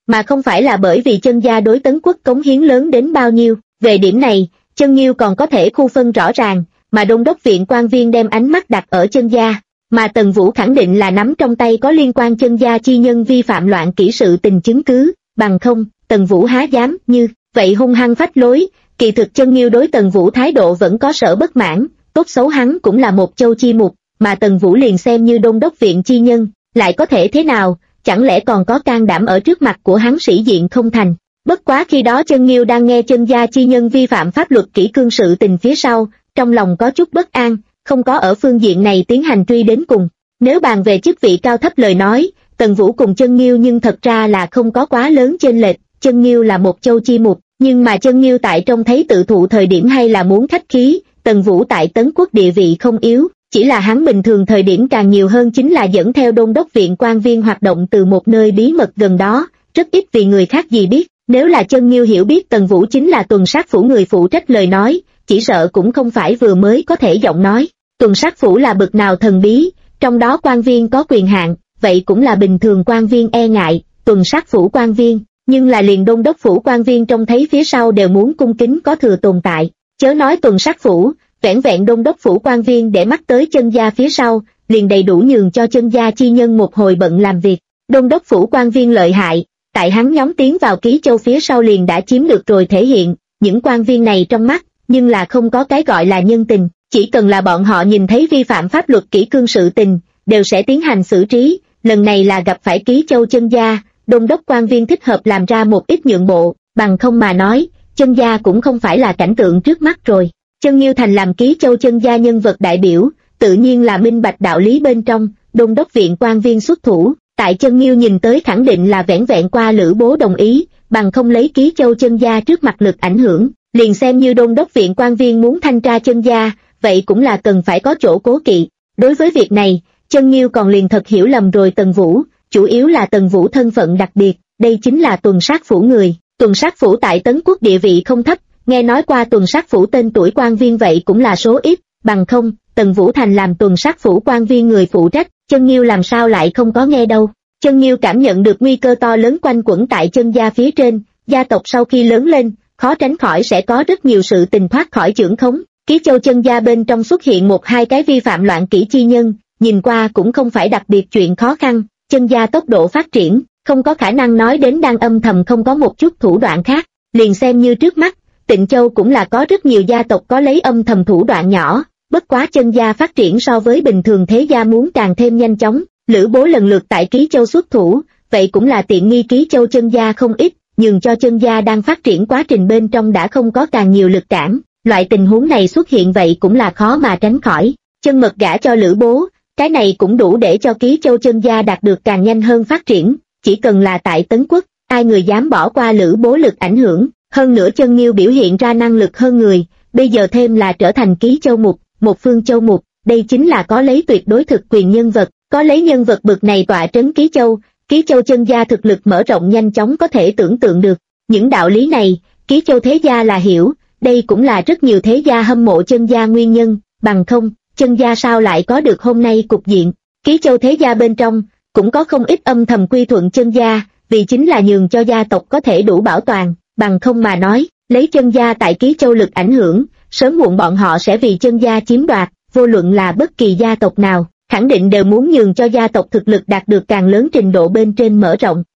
mà không phải là bởi vì chân gia đối Tấn Quốc cống hiến lớn đến bao nhiêu. Về điểm này, Chân Nghiêu còn có thể khu phân rõ ràng, mà Đôn đốc viện quan viên đem ánh mắt đặt ở chân gia, mà Tần Vũ khẳng định là nắm trong tay có liên quan chân gia chi nhân vi phạm loạn kỷ sự tình chứng cứ, bằng không, Tần Vũ há dám như vậy hung hăng phách lối. Kỳ thực Chân Nghiêu đối Tần Vũ thái độ vẫn có sở bất mãn, tốt xấu hắn cũng là một châu chi mục, mà Tần Vũ liền xem như đôn đốc viện chi nhân, lại có thể thế nào, chẳng lẽ còn có can đảm ở trước mặt của hắn sĩ diện không thành. Bất quá khi đó Chân Nghiêu đang nghe chân gia chi nhân vi phạm pháp luật kỷ cương sự tình phía sau, trong lòng có chút bất an, không có ở phương diện này tiến hành truy đến cùng. Nếu bàn về chức vị cao thấp lời nói, Tần Vũ cùng Chân Nghiêu nhưng thật ra là không có quá lớn chênh lệch. Chân Nghiêu là một châu chi mục, nhưng mà Chân Nghiêu tại trông thấy tự thụ thời điểm hay là muốn khách khí. Tần Vũ tại Tấn Quốc địa vị không yếu, chỉ là hắn bình thường thời điểm càng nhiều hơn chính là dẫn theo đôn đốc viện quan viên hoạt động từ một nơi bí mật gần đó, rất ít vì người khác gì biết. Nếu là Chân Nghiêu hiểu biết Tần Vũ chính là tuần sát phủ người phụ trách lời nói, chỉ sợ cũng không phải vừa mới có thể giọng nói. Tuần sát phủ là bậc nào thần bí, trong đó quan viên có quyền hạn, vậy cũng là bình thường quan viên e ngại. Tuần sát phủ quan viên, nhưng là liền đôn đốc phủ quan viên trông thấy phía sau đều muốn cung kính có thừa tồn tại. Chớ nói tuần sát phủ, vẻn vẹn đôn đốc phủ quan viên để mắt tới chân gia phía sau, liền đầy đủ nhường cho chân gia chi nhân một hồi bận làm việc. Đôn đốc phủ quan viên lợi hại, tại hắn nhóm tiến vào Ký Châu phía sau liền đã chiếm được rồi thể hiện, những quan viên này trong mắt, nhưng là không có cái gọi là nhân tình, chỉ cần là bọn họ nhìn thấy vi phạm pháp luật kỷ cương sự tình, đều sẽ tiến hành xử trí. Lần này là gặp phải Ký Châu chân gia, đôn đốc quan viên thích hợp làm ra một ít nhượng bộ, bằng không mà nói, chân gia cũng không phải là cảnh tượng trước mắt rồi. Chân Nghiêu thành làm Ký Châu chân gia nhân vật đại biểu, tự nhiên là minh bạch đạo lý bên trong. Đôn đốc viện quan viên xuất thủ, tại Chân Nghiêu nhìn tới khẳng định là vẻn vẹn qua Lữ Bố đồng ý, bằng không lấy Ký Châu chân gia trước mặt lực ảnh hưởng, liền xem như đôn đốc viện quan viên muốn thanh tra chân gia, vậy cũng là cần phải có chỗ cố kỵ. Đối với việc này, Chân Nghiêu còn liền thật hiểu lầm rồi Tần Vũ, chủ yếu là Tần Vũ thân phận đặc biệt, đây chính là tuần sát phủ người. Tuần sát phủ tại Tấn Quốc địa vị không thấp, nghe nói qua tuần sát phủ tên tuổi quan viên vậy cũng là số ít, bằng không, Tần Vũ thành làm tuần sát phủ quan viên người phụ trách, Chân Nghiêu làm sao lại không có nghe đâu. Chân Nghiêu cảm nhận được nguy cơ to lớn quanh quẩn tại chân gia phía trên, gia tộc sau khi lớn lên, khó tránh khỏi sẽ có rất nhiều sự tình thoát khỏi chưởng khống. Ký Châu chân gia bên trong xuất hiện một hai cái vi phạm loạn kỷ chi nhân, nhìn qua cũng không phải đặc biệt chuyện khó khăn. Chân gia tốc độ phát triển, không có khả năng nói đến đang âm thầm không có một chút thủ đoạn khác. Liền xem như trước mắt, Tịnh Châu cũng là có rất nhiều gia tộc có lấy âm thầm thủ đoạn nhỏ, bất quá chân gia phát triển so với bình thường thế gia muốn càng thêm nhanh chóng. Lữ Bố lần lượt tại Ký Châu xuất thủ, vậy cũng là tiện nghi Ký Châu chân gia không ít, nhường cho chân gia đang phát triển quá trình bên trong đã không có càng nhiều lực cản. Loại tình huống này xuất hiện vậy cũng là khó mà tránh khỏi. Chân Mật gả cho Lữ Bố, cái này cũng đủ để cho Ký Châu chân gia đạt được càng nhanh hơn phát triển, chỉ cần là tại Tấn Quốc, ai người dám bỏ qua Lữ Bố lực ảnh hưởng. Hơn nữa Chân Nghiêu biểu hiện ra năng lực hơn người, bây giờ thêm là trở thành Ký Châu mục, một phương châu mục, đây chính là có lấy tuyệt đối thực quyền nhân vật, có lấy nhân vật bậc này tọa trấn Ký Châu chân gia thực lực mở rộng nhanh chóng có thể tưởng tượng được. Những đạo lý này, Ký Châu thế gia là hiểu, đây cũng là rất nhiều thế gia hâm mộ chân gia nguyên nhân, bằng không, chân gia sao lại có được hôm nay cục diện. Ký Châu thế gia bên trong, cũng có không ít âm thầm quy thuận chân gia, vì chính là nhường cho gia tộc có thể đủ bảo toàn, bằng không mà nói, lấy chân gia tại Ký Châu lực ảnh hưởng, sớm muộn bọn họ sẽ vì chân gia chiếm đoạt, vô luận là bất kỳ gia tộc nào, khẳng định đều muốn nhường cho gia tộc thực lực đạt được càng lớn trình độ bên trên mở rộng.